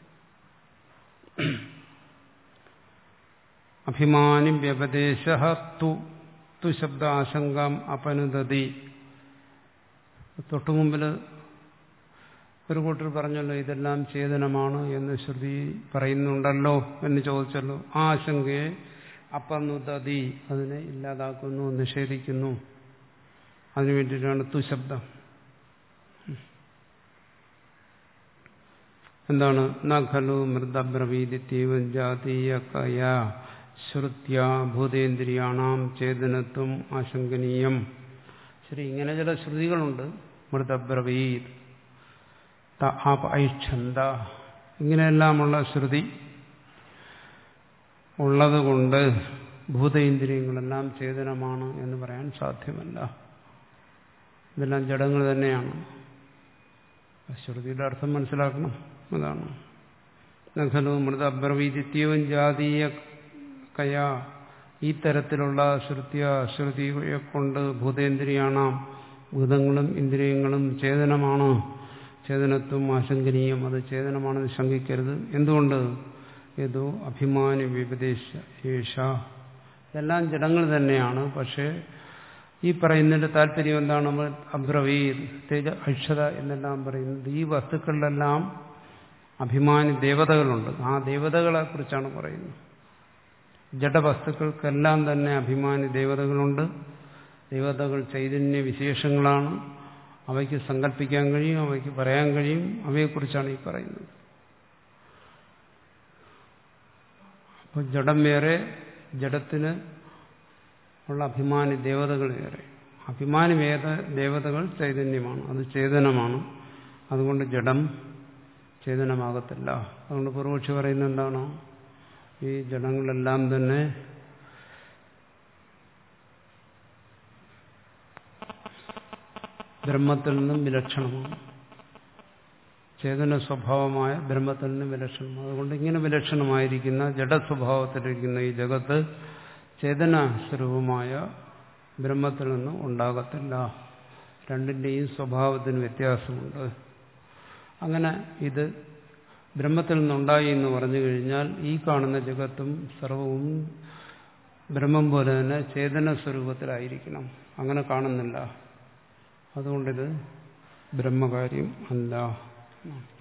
Speaker 1: അഭിമാനി വ്യപദേശ തു തു ശബ്ദ ആശങ്കാം അപനുദതി. തൊട്ടുമുമ്പിൽ ഒരു കൂട്ടർ പറഞ്ഞല്ലോ ഇതെല്ലാം ചേതനമാണ് എന്ന് ശ്രുതി പറയുന്നുണ്ടല്ലോ എന്ന് ചോദിച്ചല്ലോ. ആ ആശങ്കയെ അപനുദതി, അതിനെ ഇല്ലാതാക്കുന്നു, നിഷേധിക്കുന്നു. അതിനു വേണ്ടിയിട്ടാണ് തുശബ്ദം. എന്താണ്? നഖലു മൃതബ്രവീതിത്വം ജാതീയകയ ശ്രുത്യ ഭൂതേന്ദ്രിയാണാം ചേതനത്വം ആശങ്കനീയം. ശരി, ഇങ്ങനെ ചില ശ്രുതികളുണ്ട്. മൃതബ്രവീത് ഐച്ഛന്ത, ഇങ്ങനെയെല്ലാമുള്ള ശ്രുതി ഉള്ളതുകൊണ്ട് ഭൂതേന്ദ്രിയങ്ങളെല്ലാം ചേതനമാണ് എന്ന് പറയാൻ സാധ്യമല്ല. ഇതെല്ലാം ജഡങ്ങൾ തന്നെയാണ്. ശ്രുതിയുടെ അർത്ഥം മനസ്സിലാക്കണം. അതാണ് നഖലു മൃതബ്രവീതിത്വം ജാതീയ കയ, ഈ തരത്തിലുള്ള ശ്രുത്യ ശ്രുതിയെ കൊണ്ട് ഭൂതേന്ദ്രിയാണാം, ഭൂതങ്ങളും ഇന്ദ്രിയങ്ങളും ചേതനമാണ്. ചേതനത്വം ആശങ്കനീയം, അത് ചേതനമാണെന്ന് ശങ്കിക്കരുത്. എന്തുകൊണ്ട്? ഏതോ അഭിമാനി വ്യപദേശ ശേഷ, ഇതെല്ലാം ജഡങ്ങൾ തന്നെയാണ്. പക്ഷേ ഈ പറയുന്നതിന്റെ താല്പര്യം എന്താണ്? നമ്മൾ അബ്രവീത് തേജ അക്ഷത എന്നെല്ലാം പറയുന്നത് ഈ വസ്തുക്കളിലെല്ലാം അഭിമാനി ദേവതകളുണ്ട്. ആ ദേവതകളെ കുറിച്ചാണ് പറയുന്നത്. ജഡവസ്തുക്കൾക്കെല്ലാം തന്നെ അഭിമാനി ദേവതകളുണ്ട്. ദേവതകൾ ചൈതന്യ വിശേഷങ്ങളാണ്. അവയ്ക്ക് സങ്കല്പിക്കാൻ കഴിയും, അവയ്ക്ക് പറയാൻ കഴിയും. അവയെക്കുറിച്ചാണ് ഈ പറയുന്നത്. അപ്പോൾ ജഡം വേറെ, ജഡത്തിന് ഉള്ള അഭിമാനി ദേവതകൾ വേറെ. അഭിമാനി വേദ ദേവതകൾ ചൈതന്യമാണ്, അത് ചേതനമാണ്. അതുകൊണ്ട് ജഡം ചേതനമാകത്തില്ല. അതുകൊണ്ട് പൂർവക്ഷി പറയുന്നത് എന്താണോ? ഈ ജഡങ്ങളെല്ലാം തന്നെ ബ്രഹ്മത്തിൽ നിന്നും വിലക്ഷണമാണ്. ചേതന സ്വഭാവമായ ബ്രഹ്മത്തിൽ നിന്ന് വിലക്ഷണം. അതുകൊണ്ട് ഇങ്ങനെ വിലക്ഷണമായിരിക്കുന്ന ജഡസ്വഭാവത്തിലിരിക്കുന്ന ഈ ജഗത്ത് ചേതന സ്വരൂപമായ ബ്രഹ്മത്തിൽ നിന്ന് ഉണ്ടാകത്തില്ല. രണ്ടിൻ്റെയും സ്വഭാവത്തിന് വ്യത്യാസമുണ്ട്. അങ്ങനെ ഇത് ബ്രഹ്മത്തിൽ നിന്നുണ്ടായി എന്ന് പറഞ്ഞു കഴിഞ്ഞാൽ ഈ കാണുന്ന ജഗത്തും സർവവും ബ്രഹ്മം പോലെ തന്നെ ചേതന സ്വരൂപത്തിലായിരിക്കണം. അങ്ങനെ കാണുന്നില്ല. അതുകൊണ്ടിത് ബ്രഹ്മകാര്യം അല്ല.